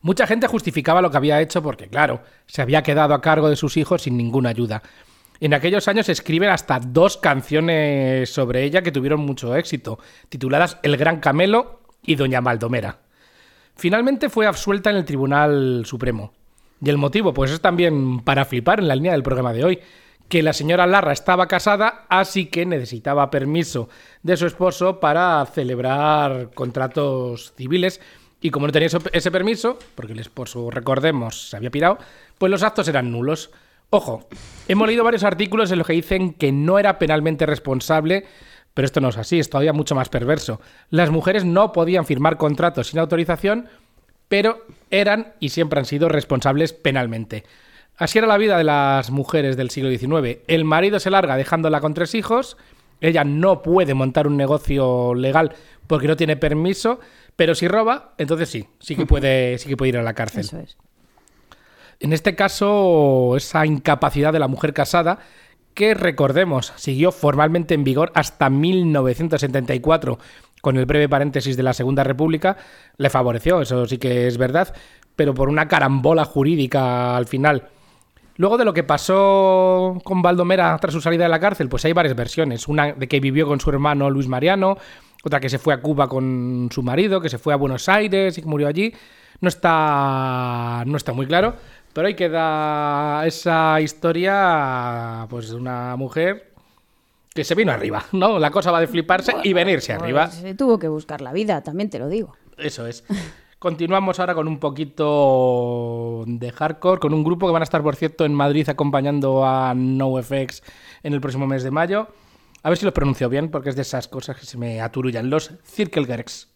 Mucha gente justificaba lo que había hecho porque, claro, se había quedado a cargo de sus hijos sin ninguna ayuda. En aquellos años se escriben hasta 2 canciones sobre ella que tuvieron mucho éxito, tituladas El Gran Camelo y Doña Baldomera. Finalmente fue absuelta en el Tribunal Supremo. Y el motivo, pues es también para flipar en la línea del programa de hoy, que la señora Larra estaba casada, así que necesitaba permiso de su esposo para celebrar contratos civiles. Y como no tenía ese permiso, porque el esposo, recordemos, se había pirado, pues los actos eran nulos. Ojo, hemos leído varios artículos en los que dicen que no era penalmente responsable, pero esto no es así, es todavía mucho más perverso. Las mujeres no podían firmar contratos sin autorización, pero eran y siempre han sido responsables penalmente. Así era la vida de las mujeres del siglo XIX. El marido se larga dejándola con 3 hijos, ella no puede montar un negocio legal porque no tiene permiso, pero si roba, entonces sí que puede ir a la cárcel. Eso es. En este caso, esa incapacidad de la mujer casada, que recordemos, siguió formalmente en vigor hasta 1974, con el breve paréntesis de la Segunda República, le favoreció, eso sí que es verdad, pero por una carambola jurídica al final. Luego de lo que pasó con Baldomera tras su salida de la cárcel, pues hay varias versiones. Una de que vivió con su hermano Luis Mariano, otra que se fue a Cuba con su marido, que se fue a Buenos Aires y que murió allí. No está muy claro, pero ahí queda esa historia, pues de una mujer que se vino arriba, ¿no? La cosa va de fliparse y venirse arriba. Se tuvo que buscar la vida, también te lo digo. Eso es. Continuamos ahora con un poquito de hardcore, con un grupo que van a estar, por cierto, en Madrid acompañando a NoFX en el próximo mes de mayo. A ver si lo pronuncio bien, porque es de esas cosas que se me aturullan. Los Cirkelgerks.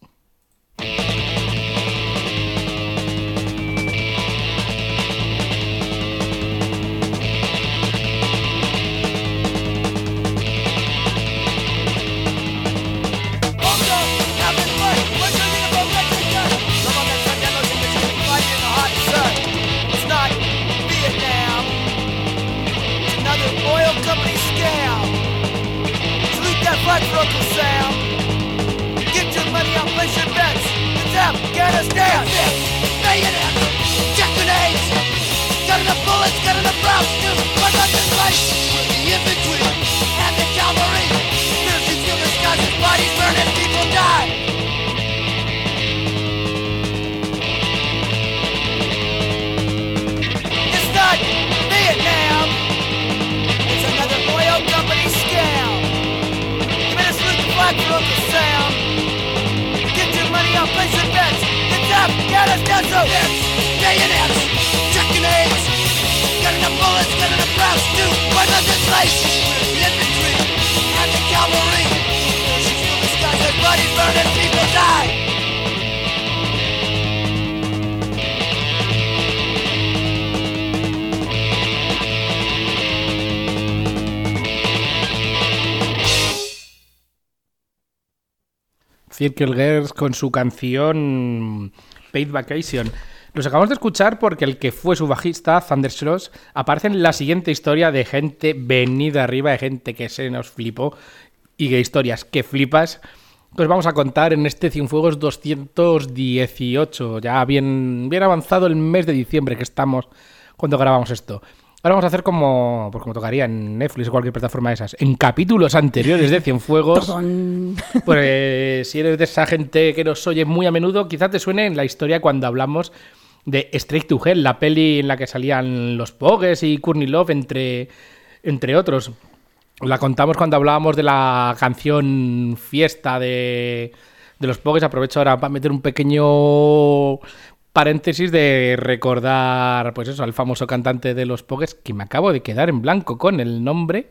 Local sound. Get your money out, place your bets. It's Afghanistan. Bayonets, check grenades. Got enough bullets, got enough rounds to run on this place. With the infantry and the cavalry. Parachutes fill the skies as bodies burn and people die. It's not Vietnam. It's another oil company scam. Local sound. Get your money out, place your bets. It's Afghanistan, so it's bayonets, check grenades. Got enough bullets, got enough rounds to run on this place. With the infantry and the cavalry. Parachutes fill the skies as bodies burn and people die. Cirkelgerks con su canción Paid Vacation. Los acabamos de escuchar porque el que fue su bajista, Thunder Schloss, aparece en la siguiente historia de gente venida arriba, de gente que se nos flipó y de historias que flipas. Pues vamos a contar en este Cienfuegos 218, ya bien avanzado el mes de diciembre que estamos cuando grabamos esto. Ahora vamos a hacer como tocaría en Netflix o cualquier plataforma de esas. En capítulos anteriores de Cienfuegos, pues si eres de esa gente que nos oye muy a menudo, quizás te suene en la historia cuando hablamos de Straight to Hell, la peli en la que salían los Pogues y Courtney Love, entre otros. La contamos cuando hablábamos de la canción Fiesta de los Pogues. Aprovecho ahora para meter un pequeño paréntesis de recordar, pues eso, al famoso cantante de los Pogues, que me acabo de quedar en blanco con el nombre.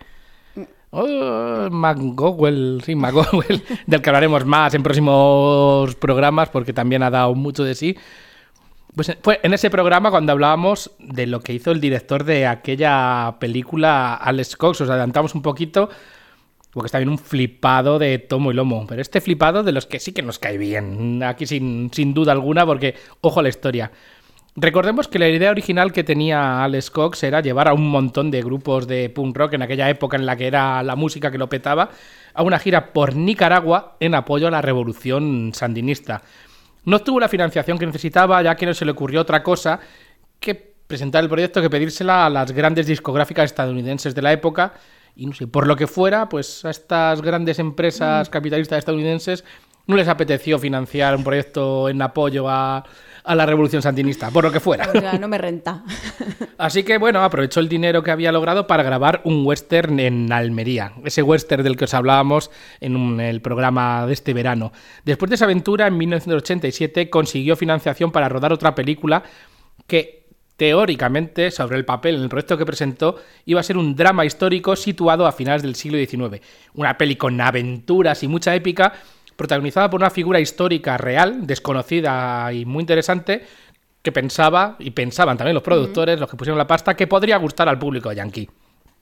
McGowell, del que hablaremos más en próximos programas porque también ha dado mucho de sí. Pues fue en ese programa cuando hablábamos de lo que hizo el director de aquella película, Alex Cox. Os adelantamos un poquito porque está bien un flipado de tomo y lomo, pero este flipado de los que sí que nos cae bien, aquí sin duda alguna, porque ojo a la historia. Recordemos que la idea original que tenía Alex Cox era llevar a un montón de grupos de punk rock en aquella época en la que era la música que lo petaba a una gira por Nicaragua en apoyo a la revolución sandinista. No obtuvo la financiación que necesitaba, ya que no se le ocurrió otra cosa que presentar el proyecto, que pedírsela a las grandes discográficas estadounidenses de la época. Y no sé, por lo que fuera, pues a estas grandes empresas capitalistas estadounidenses no les apeteció financiar un proyecto en apoyo a la revolución sandinista, por lo que fuera. O sea, no me renta. Así que, bueno, aprovechó el dinero que había logrado para grabar un western en Almería. Ese western del que os hablábamos en el programa de este verano. Después de esa aventura, en 1987, consiguió financiación para rodar otra película que, teóricamente, sobre el papel, en el proyecto que presentó, iba a ser un drama histórico situado a finales del siglo XIX. Una peli con aventuras y mucha épica, protagonizada por una figura histórica real, desconocida y muy interesante, que pensaban también los productores, los que pusieron la pasta, que podría gustar al público yankee.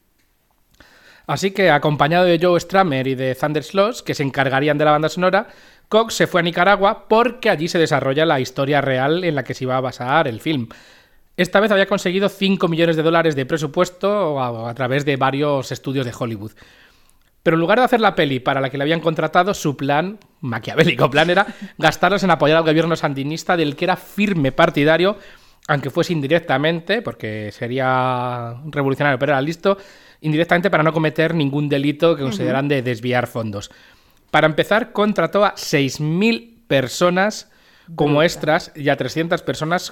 Así que, acompañado de Joe Strummer y de Thunder Sloss, que se encargarían de la banda sonora, Cox se fue a Nicaragua porque allí se desarrolla la historia real en la que se iba a basar el film. Esta vez había conseguido $5 millones de presupuesto a través de varios estudios de Hollywood. Pero en lugar de hacer la peli para la que le habían contratado, su plan, maquiavélico plan, era gastarlos en apoyar al gobierno sandinista, del que era firme partidario, aunque fuese indirectamente, porque sería revolucionario, pero era listo, indirectamente para no cometer ningún delito que consideran de desviar fondos. Para empezar, contrató a 6.000 personas como extras y a 300 personas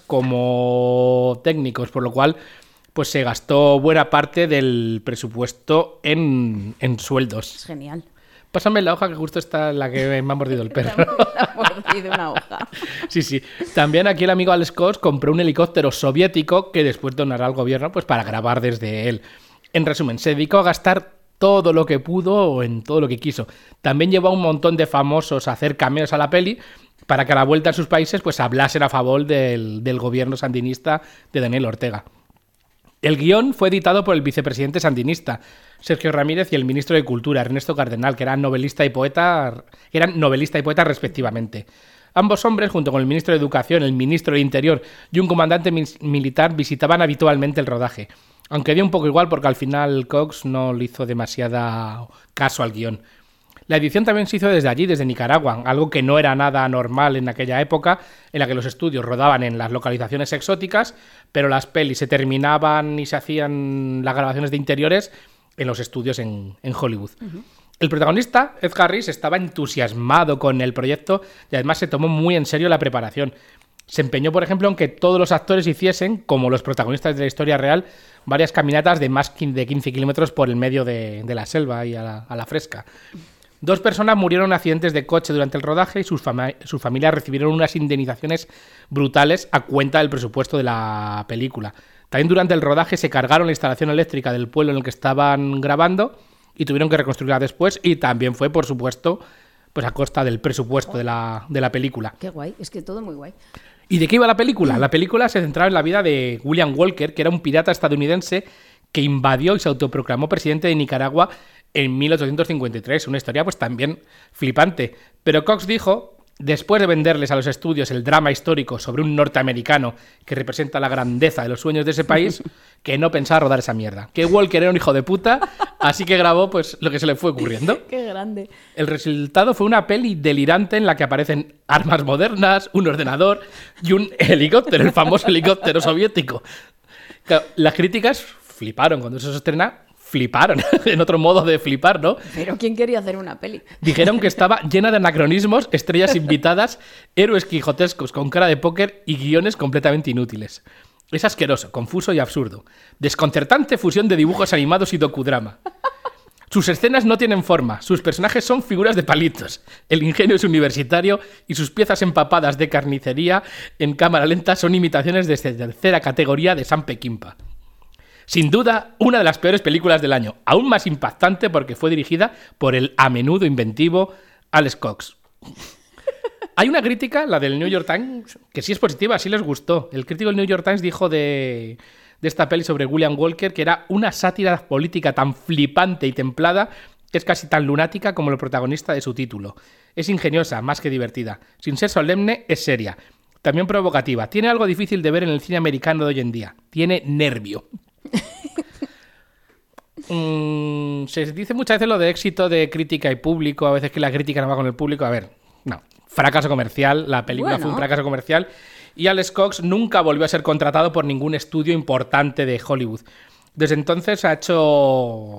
como técnicos, por lo cual pues se gastó buena parte del presupuesto en sueldos. Es genial. Pásame la hoja, que justo está la que me ha mordido el perro. Me ha mordido una hoja. Sí. También aquí el amigo Alex Cox compró un helicóptero soviético que después donará al gobierno pues para grabar desde él. En resumen, se dedicó a gastar todo lo que pudo en todo lo que quiso. También llevó a un montón de famosos a hacer cameos a la peli para que a la vuelta a sus países pues hablasen a favor del gobierno sandinista de Daniel Ortega. El guión fue editado por el vicepresidente sandinista, Sergio Ramírez, y el ministro de Cultura, Ernesto Cardenal, que eran novelista y poeta respectivamente. Ambos hombres, junto con el ministro de Educación, el ministro de Interior y un comandante militar, visitaban habitualmente el rodaje. Aunque dio un poco igual porque al final Cox no le hizo demasiada caso al guión. La edición también se hizo desde allí, desde Nicaragua, algo que no era nada normal en aquella época, en la que los estudios rodaban en las localizaciones exóticas, pero las pelis se terminaban y se hacían las grabaciones de interiores en los estudios en Hollywood. El protagonista, Ed Harris, estaba entusiasmado con el proyecto y además se tomó muy en serio la preparación. Se empeñó, por ejemplo, en que todos los actores hiciesen, como los protagonistas de la historia real, varias caminatas de más de 15 kilómetros por el medio de la selva y a la fresca. 2 personas murieron en accidentes de coche durante el rodaje y sus familias recibieron unas indemnizaciones brutales a cuenta del presupuesto de la película. También durante el rodaje se cargaron la instalación eléctrica del pueblo en el que estaban grabando y tuvieron que reconstruirla después, y también fue, por supuesto, pues a costa del presupuesto de la película. Qué guay, es que todo muy guay. ¿Y de qué iba la película? La película se centraba en la vida de William Walker, que era un pirata estadounidense que invadió y se autoproclamó presidente de Nicaragua en 1853. Una historia pues también flipante. Pero Cox dijo, después de venderles a los estudios el drama histórico sobre un norteamericano que representa la grandeza de los sueños de ese país, que no pensaba rodar esa mierda. Que Walker era un hijo de puta, así que grabó pues lo que se le fue ocurriendo. Qué grande. El resultado fue una peli delirante en la que aparecen armas modernas, un ordenador y un helicóptero, el famoso helicóptero soviético. Claro, las críticas fliparon cuando eso se estrena. Fliparon, en otro modo de flipar, ¿no? Pero ¿quién quería hacer una peli? Dijeron que estaba llena de anacronismos, estrellas invitadas, héroes quijotescos con cara de póker y guiones completamente inútiles. Es asqueroso, confuso y absurdo. Desconcertante fusión de dibujos animados y docudrama. Sus escenas no tienen forma, sus personajes son figuras de palitos. El ingenio es universitario y sus piezas empapadas de carnicería en cámara lenta son imitaciones de tercera categoría de Sam Peckinpah. Sin duda, una de las peores películas del año, aún más impactante porque fue dirigida por el a menudo inventivo Alex Cox. Hay una crítica, la del New York Times, que sí es positiva, sí les gustó. El crítico del New York Times dijo de esta peli sobre William Walker que era una sátira política tan flipante y templada que es casi tan lunática como el protagonista de su título. Es ingeniosa, más que divertida. Sin ser solemne, es seria. También provocativa. Tiene algo difícil de ver en el cine americano de hoy en día. Tiene nervio. Se dice muchas veces lo de éxito de crítica y público, a veces que la crítica no va con el público. A ver, no. fracaso comercial. La película fue un fracaso comercial y Alex Cox nunca volvió a ser contratado por ningún estudio importante de Hollywood. Desde entonces ha hecho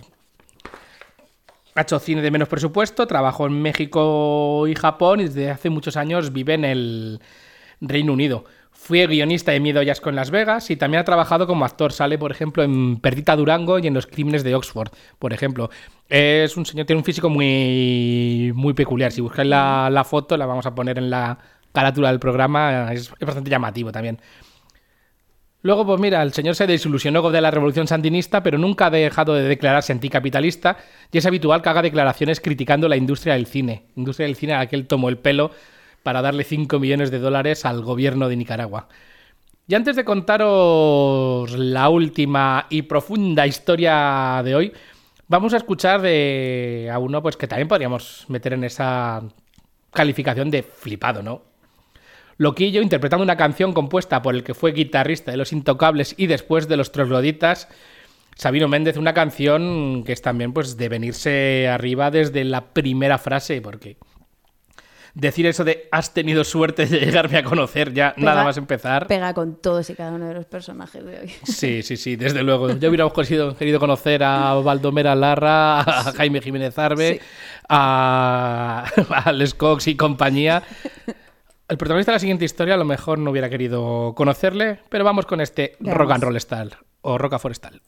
cine de menos presupuesto, trabajó en México y Japón y desde hace muchos años vive en el Reino Unido. Fue guionista de Miedo y Asco en Las Vegas y también ha trabajado como actor. Sale, por ejemplo, en Perdita Durango y en Los Crímenes de Oxford, por ejemplo. Es un señor, tiene un físico muy, muy peculiar. Si buscáis la foto, la vamos a poner en la carátula del programa. Es bastante llamativo también. Luego, pues mira, el señor se desilusionó de la revolución sandinista, pero nunca ha dejado de declararse anticapitalista y es habitual que haga declaraciones criticando la industria del cine. Industria del cine a la que él tomó el pelo para darle $5 millones al gobierno de Nicaragua. Y antes de contaros la última y profunda historia de hoy, vamos a escuchar a uno pues, que también podríamos meter en esa calificación de flipado, ¿no? Loquillo, interpretando una canción compuesta por el que fue guitarrista de Los Intocables y después de Los Trogloditas, Sabino Méndez, una canción que es también pues, de venirse arriba desde la primera frase, porque decir eso de has tenido suerte de llegarme a conocer ya nada más empezar. Pega con todos y cada uno de los personajes de hoy. Sí, desde luego. Yo hubiera querido conocer a Baldomera Larra, a Jaime Jiménez Arbe, a Alex Cox y compañía. El protagonista de la siguiente historia a lo mejor no hubiera querido conocerle, pero vamos con este Rock and Roll Style o Roca Forestal.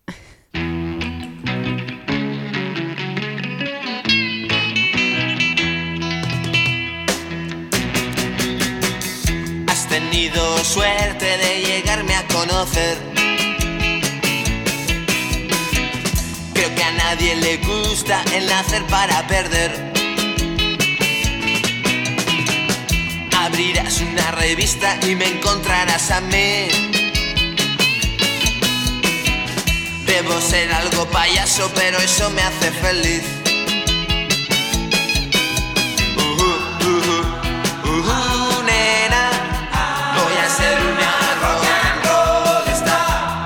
Has tenido suerte de llegarme a conocer. Creo que a nadie le gusta el nacer para perder. Abrirás una revista y me encontrarás a mí. Debo ser algo payaso, pero eso me hace feliz. Nena, voy a ser una rock and roll star.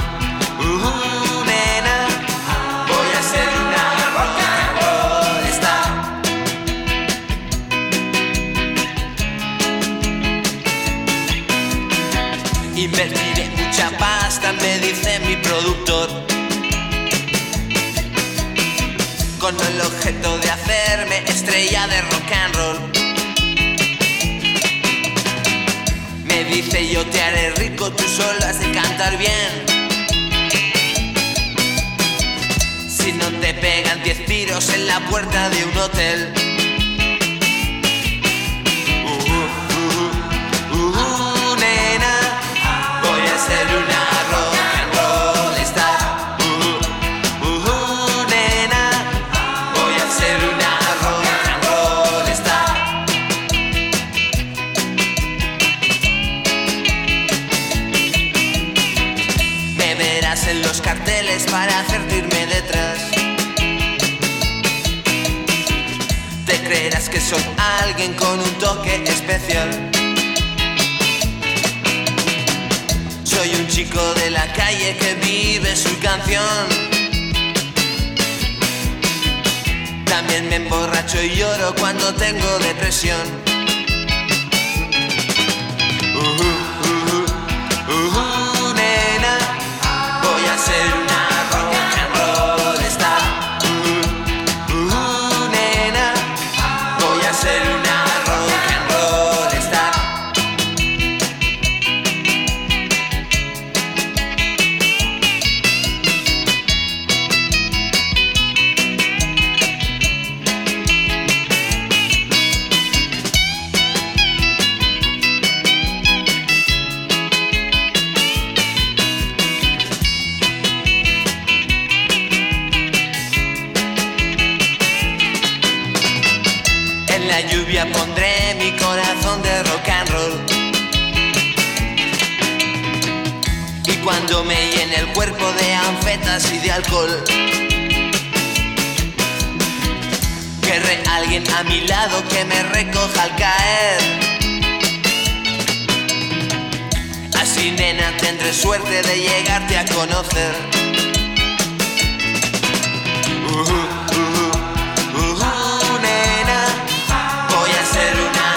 Nena, voy a ser una rock and roll star. Invertiré mucha pasta, me dice mi productor, con el objeto de hacerme estrella de rock and roll. Me dice yo te haré rico, tú solo has de cantar bien. Si no te pegan 10 tiros en la puerta de un hotel. Nena, voy a ser una rock and roll star. Nena, voy a ser una rock and roll star. Me verás en los carteles para hacerte irme detrás. Te creerás que soy alguien con un toque especial. Soy un chico de la calle que vive su canción. También me emborracho y lloro cuando tengo depresión. Nena, voy a ser una rock and roll star. Nena, voy a ser una rock and roll star. En la lluvia pondré mi corazón de rock and roll. Y cuando me llene el cuerpo de anfetas y de alcohol, querré alguien a mi lado que me recoja al caer. Así, nena, tendré suerte de llegarte a conocer. Nena, voy a ser una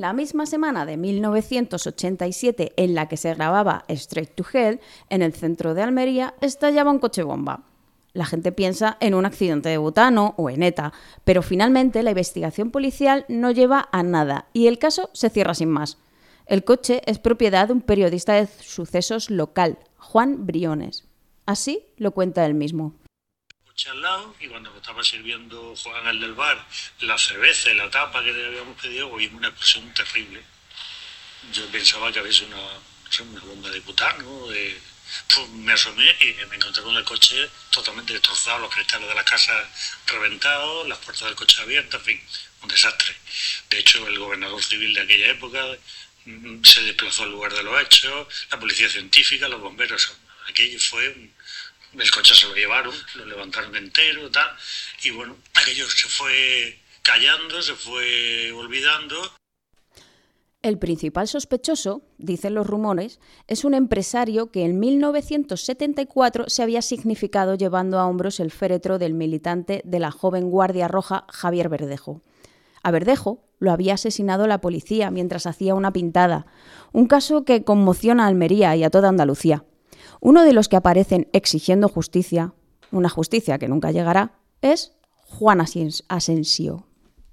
la misma semana de 1987 en la que se grababa Straight to Hell, en el centro de Almería, estallaba un coche bomba. La gente piensa en un accidente de butano o en ETA, pero finalmente la investigación policial no lleva a nada y el caso se cierra sin más. El coche es propiedad de un periodista de sucesos local, Juan Briones. Así lo cuenta él mismo. Al lado, y cuando me estaba sirviendo Juan, el del bar, la cerveza y la tapa que le habíamos pedido, oímos una explosión terrible. Yo pensaba que había sido una bomba de butano, pues me asomé y me encontré con el coche totalmente destrozado, los cristales de la casa reventados, las puertas del coche abiertas, en fin, un desastre. De hecho, el gobernador civil de aquella época se desplazó al lugar de los hechos, la policía científica, los bomberos. Aquello fue... El coche se lo llevaron, lo levantaron entero, tal, y bueno, aquello se fue callando, se fue olvidando. El principal sospechoso, dicen los rumores, es un empresario que en 1974 se había significado llevando a hombros el féretro del militante de la joven Guardia Roja, Javier Verdejo. A Verdejo lo había asesinado la policía mientras hacía una pintada, un caso que conmociona a Almería y a toda Andalucía. Uno de los que aparecen exigiendo justicia, una justicia que nunca llegará, es Juan Asensio.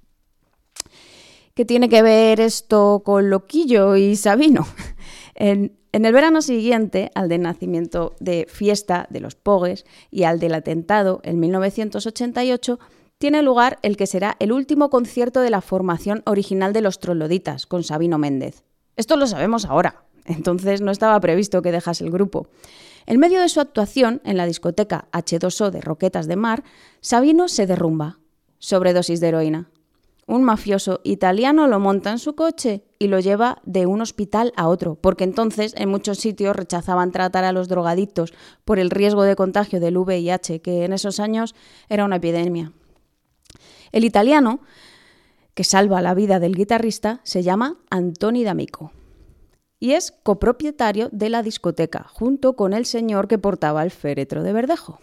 ¿Qué tiene que ver esto con Loquillo y Sabino? En el verano siguiente, al del nacimiento de Fiesta de los Pogues y al del atentado en 1988, tiene lugar el que será el último concierto de la formación original de los Trogloditas, con Sabino Méndez. Esto lo sabemos ahora. Entonces no estaba previsto que dejase el grupo. En medio de su actuación en la discoteca H2O de Roquetas de Mar, Sabino se derrumba, sobredosis de heroína. Un mafioso italiano lo monta en su coche y lo lleva de un hospital a otro, porque entonces en muchos sitios rechazaban tratar a los drogadictos por el riesgo de contagio del VIH, que en esos años era una epidemia. El italiano, que salva la vida del guitarrista, se llama Antoni D'Amico. Y es copropietario de la discoteca, junto con el señor que portaba el féretro de Verdejo.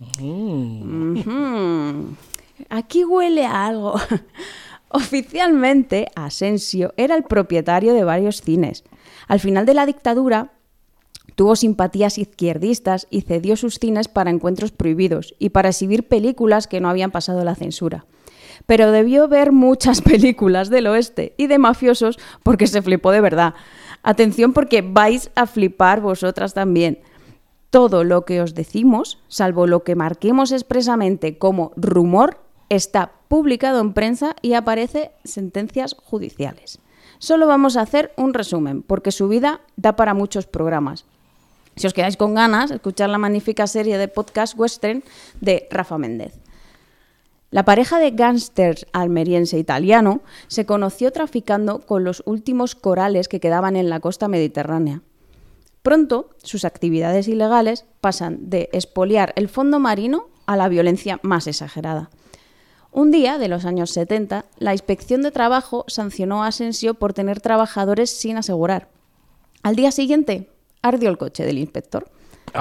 Aquí huele a algo. Oficialmente, Asensio era el propietario de varios cines. Al final de la dictadura, tuvo simpatías izquierdistas y cedió sus cines para encuentros prohibidos y para exhibir películas que no habían pasado la censura. Pero debió ver muchas películas del oeste y de mafiosos porque se flipó de verdad. Atención porque vais a flipar vosotras también. Todo lo que os decimos, salvo lo que marquemos expresamente como rumor, está publicado en prensa y aparece sentencias judiciales. Solo vamos a hacer un resumen, porque su vida da para muchos programas. Si os quedáis con ganas, escuchar la magnífica serie de podcast western de Rafa Méndez. La pareja de gángsters almeriense-italiano se conoció traficando con los últimos corales que quedaban en la costa mediterránea. Pronto, sus actividades ilegales pasan de expoliar el fondo marino a la violencia más exagerada. Un día de los años 70, la Inspección de Trabajo sancionó a Asensio por tener trabajadores sin asegurar. Al día siguiente, ardió el coche del inspector.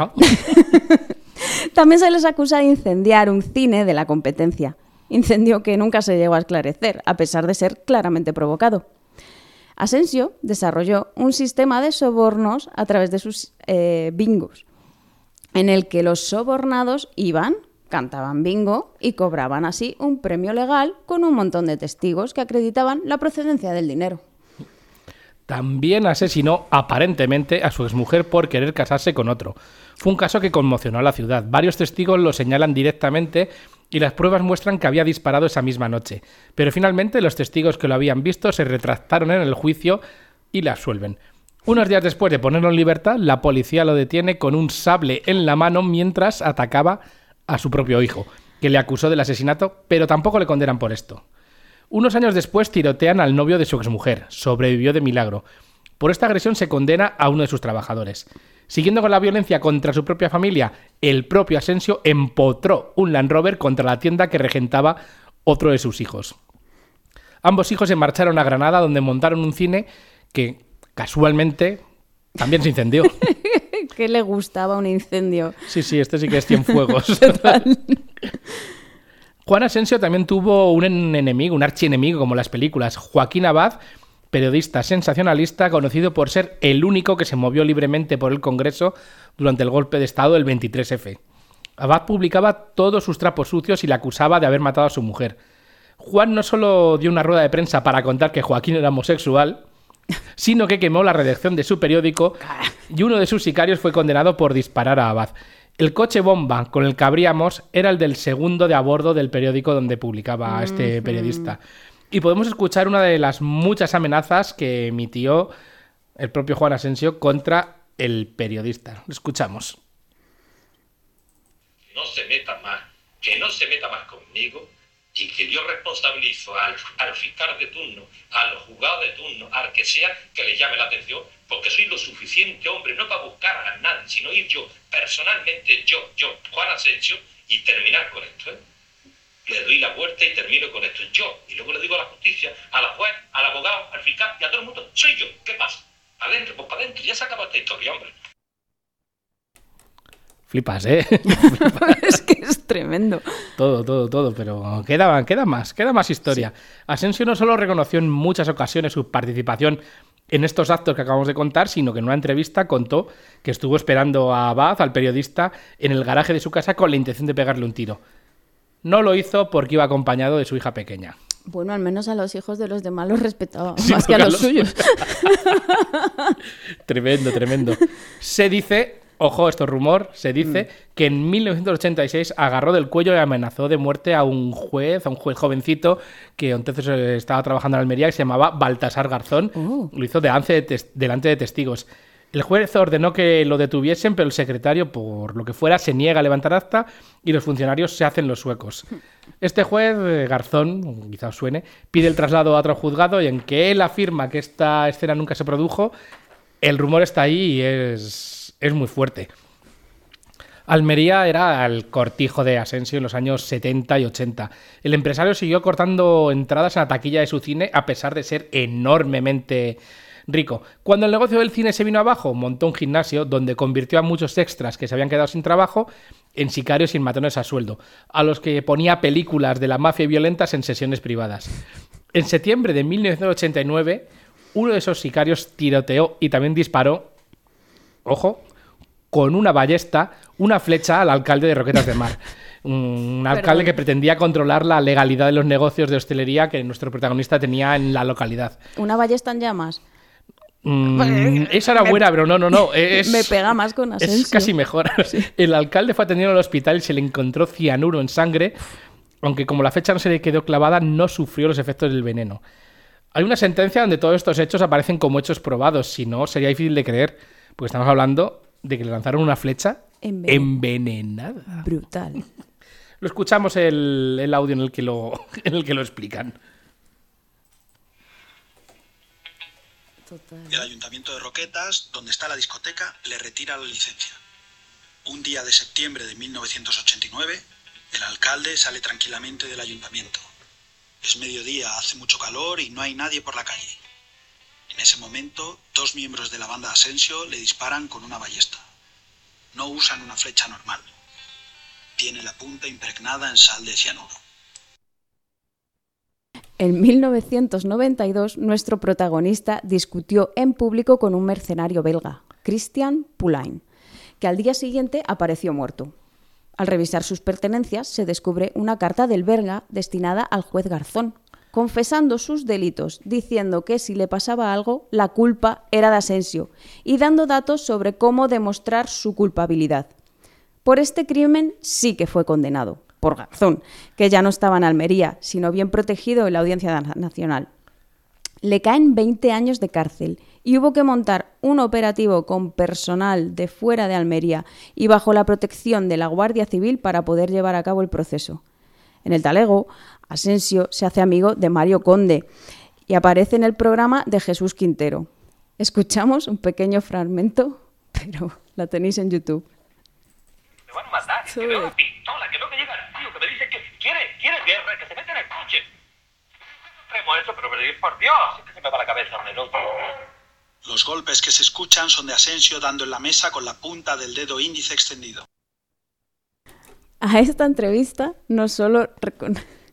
También se les acusa de incendiar un cine de la competencia, incendio que nunca se llegó a esclarecer, a pesar de ser claramente provocado. Asensio desarrolló un sistema de sobornos a través de sus bingos, en el que los sobornados iban, cantaban bingo y cobraban así un premio legal con un montón de testigos que acreditaban la procedencia del dinero. También asesinó aparentemente a su exmujer por querer casarse con otro. Fue un caso que conmocionó a la ciudad. Varios testigos lo señalan directamente y las pruebas muestran que había disparado esa misma noche. Pero finalmente los testigos que lo habían visto se retractaron en el juicio y le absuelven. Unos días después de ponerlo en libertad, la policía lo detiene con un sable en la mano mientras atacaba a su propio hijo, que le acusó del asesinato, pero tampoco le condenan por esto. Unos años después tirotean al novio de su exmujer. Sobrevivió de milagro. Por esta agresión se condena a uno de sus trabajadores. Siguiendo con la violencia contra su propia familia, el propio Asensio empotró un Land Rover contra la tienda que regentaba otro de sus hijos. Ambos hijos se marcharon a Granada, donde montaron un cine que, casualmente, también se incendió. ¿Qué le gustaba un incendio? Sí, este sí que es Cienfuegos. Juan Asensio también tuvo un enemigo, un archienemigo, como las películas, Joaquín Abad, periodista sensacionalista conocido por ser el único que se movió libremente por el Congreso durante el golpe de Estado del 23F. Abad publicaba todos sus trapos sucios y le acusaba de haber matado a su mujer. Juan no solo dio una rueda de prensa para contar que Joaquín era homosexual, sino que quemó la redacción de su periódico y uno de sus sicarios fue condenado por disparar a Abad. El coche bomba con el que abríamos era el del segundo de a bordo del periódico donde publicaba este periodista. Y podemos escuchar una de las muchas amenazas que emitió el propio Juan Asensio contra el periodista. Lo escuchamos. No se meta más, que no se meta más conmigo y que yo responsabilizo al fiscal de turno, a los juzgados de turno, al que sea que le llame la atención, porque soy lo suficiente hombre, no para buscar a nadie, sino ir yo, personalmente, yo, Juan Asensio, y terminar con esto, ¿eh? Le doy la vuelta y termino con esto, yo, y luego le digo a la justicia, a la juez, al abogado, al fiscal y a todo el mundo, soy yo, ¿qué pasa? Adentro, pues para adentro, ya se acaba esta historia, hombre. Flipas, ¿eh? Es que es tremendo. Todo, pero queda más historia. Asensio no solo reconoció en muchas ocasiones su participación en estos actos que acabamos de contar, sino que en una entrevista contó que estuvo esperando a Abad, al periodista, en el garaje de su casa con la intención de pegarle un tiro. No lo hizo porque iba acompañado de su hija pequeña. Bueno, al menos a los hijos de los demás los respetaba, Sí, más que a los suyos. Tremendo. Se dice... Ojo, esto es rumor, se dice que en 1986 agarró del cuello y amenazó de muerte a un juez jovencito que entonces estaba trabajando en Almería, que se llamaba Baltasar Garzón. Lo hizo delante de testigos. El juez ordenó que lo detuviesen, pero el secretario, por lo que fuera, se niega a levantar acta y los funcionarios se hacen los suecos. Este juez, Garzón, quizá os suene, pide el traslado a otro juzgado y en que él afirma que esta escena nunca se produjo, el rumor está ahí y es muy fuerte. Almería era el cortijo de Asensio en los años 70 y 80. El empresario siguió cortando entradas en la taquilla de su cine a pesar de ser enormemente rico. Cuando el negocio del cine se vino abajo, montó un gimnasio donde convirtió a muchos extras que se habían quedado sin trabajo en sicarios y en matones a sueldo, a los que ponía películas de la mafia violentas en sesiones privadas. En septiembre de 1989, uno de esos sicarios tiroteó y también disparó, ojo, con una ballesta, una flecha al alcalde de Roquetas de Mar. Un alcalde que pretendía controlar la legalidad de los negocios de hostelería que nuestro protagonista tenía en la localidad. ¿Una ballesta en llamas? Esa era buena, pero no. Me pega más con Asensio. Es casi mejor. Sí. El alcalde fue atendido al hospital y se le encontró cianuro en sangre, aunque como la fecha no se le quedó clavada, no sufrió los efectos del veneno. Hay una sentencia donde todos estos hechos aparecen como hechos probados, si no sería difícil de creer, porque estamos hablando de que le lanzaron una flecha envenenada. Brutal. Lo escuchamos el audio en el que lo explican. Total. El Ayuntamiento de Roquetas, donde está la discoteca, le retira la licencia. Un día de septiembre de 1989, el alcalde sale tranquilamente del ayuntamiento. Es mediodía, hace mucho calor y no hay nadie por la calle. En ese momento, 2 miembros de la banda Asensio le disparan con una ballesta. No usan una flecha normal. Tiene la punta impregnada en sal de cianuro. En 1992, nuestro protagonista discutió en público con un mercenario belga, Christian Poulain, que al día siguiente apareció muerto. Al revisar sus pertenencias, se descubre una carta del belga destinada al juez Garzón, confesando sus delitos, diciendo que si le pasaba algo, la culpa era de Asensio, y dando datos sobre cómo demostrar su culpabilidad. Por este crimen sí que fue condenado, por Garzón, que ya no estaba en Almería, sino bien protegido en la Audiencia Nacional. Le caen 20 años de cárcel y hubo que montar un operativo con personal de fuera de Almería y bajo la protección de la Guardia Civil para poder llevar a cabo el proceso. En el talego, Asensio se hace amigo de Mario Conde y aparece en el programa de Jesús Quintero. Escuchamos un pequeño fragmento, pero la tenéis en YouTube. Me van a matar, que veo una pistola, que veo que llega el tío, que me dice que quiere guerra, que se mete en el coche. Hacemos eso, pero por Dios, es que se me va la cabeza un minuto. Los golpes que se escuchan son de Asensio dando en la mesa con la punta del dedo índice extendido. A esta entrevista no solo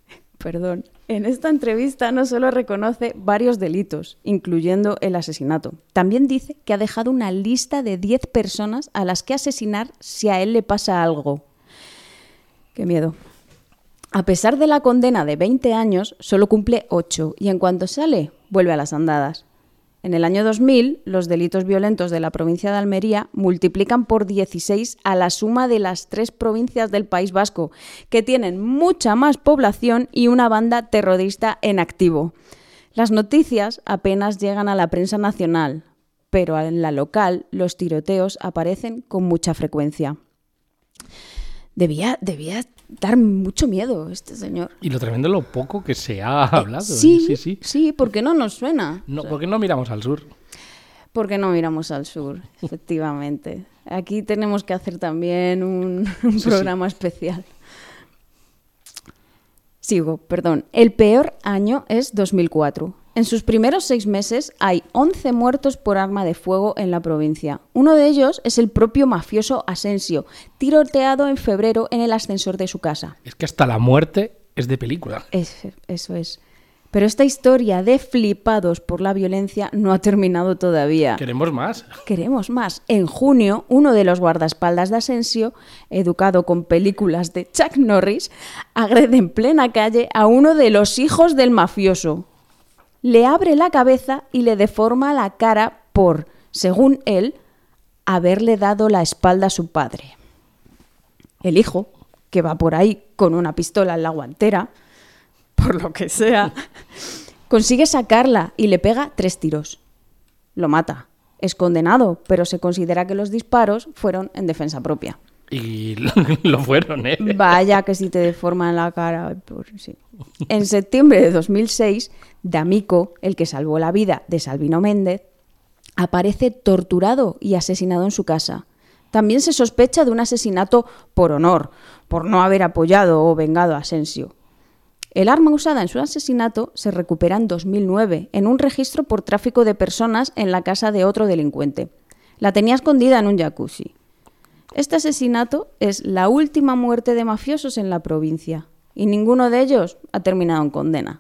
Perdón. En esta entrevista no solo reconoce varios delitos, incluyendo el asesinato. También dice que ha dejado una lista de 10 personas a las que asesinar si a él le pasa algo. ¡Qué miedo! A pesar de la condena de 20 años, solo cumple 8 y en cuanto sale, vuelve a las andadas. En el año 2000, los delitos violentos de la provincia de Almería multiplican por 16 a la suma de las 3 provincias del País Vasco, que tienen mucha más población y una banda terrorista en activo. Las noticias apenas llegan a la prensa nacional, pero en la local los tiroteos aparecen con mucha frecuencia. Debía dar mucho miedo este señor. Y lo tremendo es lo poco que se ha hablado. Sí, porque no nos suena. No, porque no miramos al sur. Porque no miramos al sur, efectivamente. Aquí tenemos que hacer también un programa especial. Sigo, perdón. El peor año es 2004. En sus primeros 6 meses hay 11 muertos por arma de fuego en la provincia. Uno de ellos es el propio mafioso Asensio, tiroteado en febrero en el ascensor de su casa. Es que hasta la muerte es de película. Eso es. Pero esta historia de flipados por la violencia no ha terminado todavía. ¿Queremos más? Queremos más. En junio, uno de los guardaespaldas de Asensio, educado con películas de Chuck Norris, agrede en plena calle a uno de los hijos del mafioso. Le abre la cabeza y le deforma la cara por, según él, haberle dado la espalda a su padre. El hijo, que va por ahí con una pistola en la guantera, por lo que sea, consigue sacarla y le pega 3 tiros. Lo mata. Es condenado, pero se considera que los disparos fueron en defensa propia. Y lo fueron, ¿eh? Vaya que si te deforman la cara. Sí. En septiembre de 2006, D'Amico, el que salvó la vida de Salvino Méndez, aparece torturado y asesinado en su casa. También se sospecha de un asesinato por honor, por no haber apoyado o vengado a Asensio. El arma usada en su asesinato se recupera en 2009, en un registro por tráfico de personas en la casa de otro delincuente. La tenía escondida en un jacuzzi. Este asesinato es la última muerte de mafiosos en la provincia y ninguno de ellos ha terminado en condena.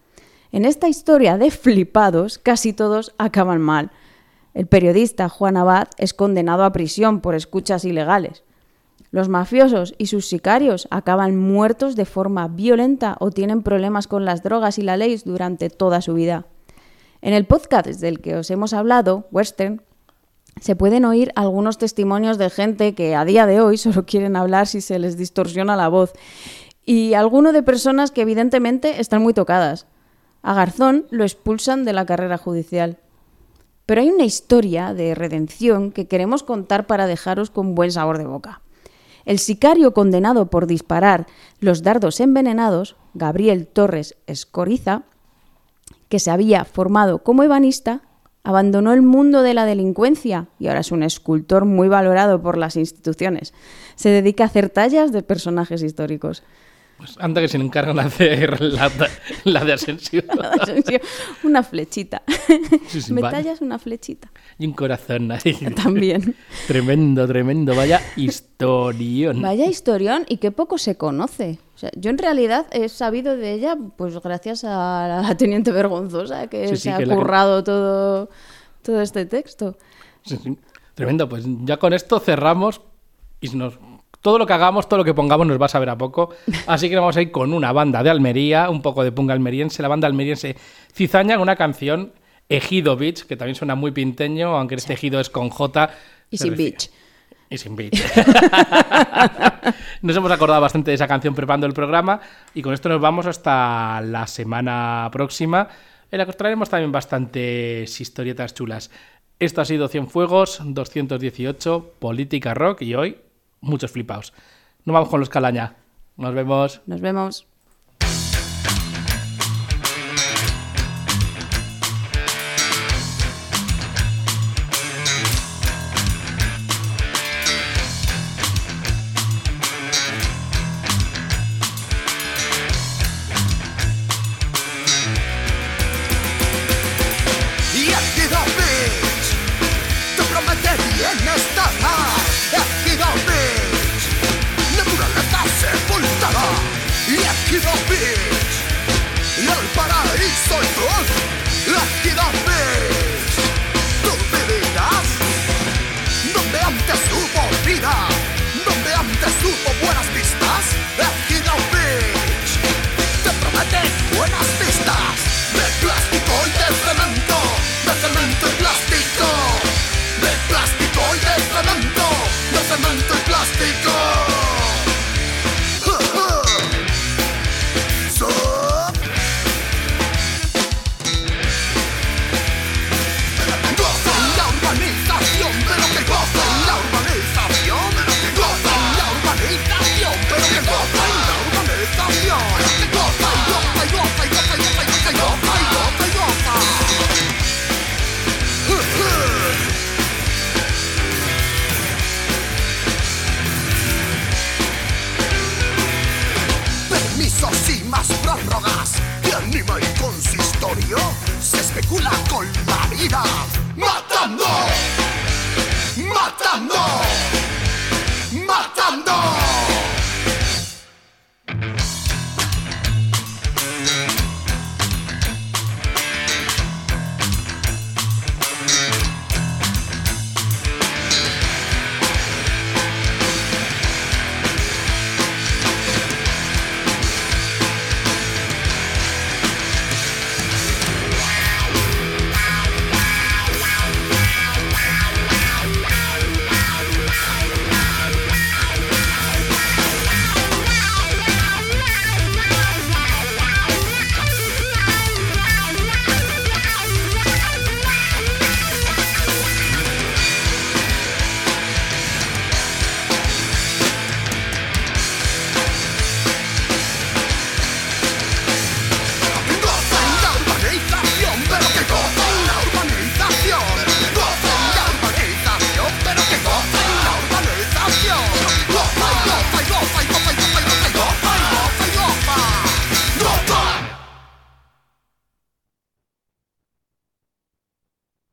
En esta historia de flipados, casi todos acaban mal. El periodista Juan Abad es condenado a prisión por escuchas ilegales. Los mafiosos y sus sicarios acaban muertos de forma violenta o tienen problemas con las drogas y la ley durante toda su vida. En el podcast del que os hemos hablado, Western, se pueden oír algunos testimonios de gente que a día de hoy solo quieren hablar si se les distorsiona la voz y alguno de personas que evidentemente están muy tocadas. A Garzón lo expulsan de la carrera judicial. Pero hay una historia de redención que queremos contar para dejaros con buen sabor de boca. El sicario condenado por disparar los dardos envenenados, Gabriel Torres Escoriza, que se había formado como ebanista, abandonó el mundo de la delincuencia y ahora es un escultor muy valorado por las instituciones. Se dedica a hacer tallas de personajes históricos. Pues anda que se le encargan de hacer la de Asensio. La de Asensio. Una flechita. Sí, Me vale. tallas una flechita. Y un corazón ahí. También. Tremendo. Vaya historión. Vaya historión y qué poco se conoce. O sea, yo en realidad he sabido de ella pues gracias a la teniente Vergonzosa que se ha currado todo este texto. Sí. Tremendo. Pues ya con esto cerramos y todo lo que hagamos, todo lo que pongamos nos va a saber a poco. Así que vamos a ir con una banda de Almería, un poco de punk almeriense. La banda almeriense Cizaña, con una canción, Ejido Beach, que también suena muy pinteño, aunque este ejido es con J. Y sin beach. Y sin beach. Nos hemos acordado bastante de esa canción preparando el programa y con esto nos vamos hasta la semana próxima, en la que os traeremos también bastantes historietas chulas. Esto ha sido Cienfuegos 218, Política Rock, y hoy muchos flipaos. Nos vamos con los Calaña. Nos vemos. Nos vemos. Y Ejido Beach, te promete bienestar. Ejido Beach, naturaleza sepultada. Y Ejido soy tú, Ejida Beach. Tú vivirás donde antes hubo vida, donde antes hubo buenas vistas. Ejida Beach te promete buenas vistas de plástico y de cemento, de cemento y plástico, de plástico y de cemento, de cemento y plástico. Permisos y más prórrogas que anima el consistorio. Se especula con la vida, matando, matando, matando.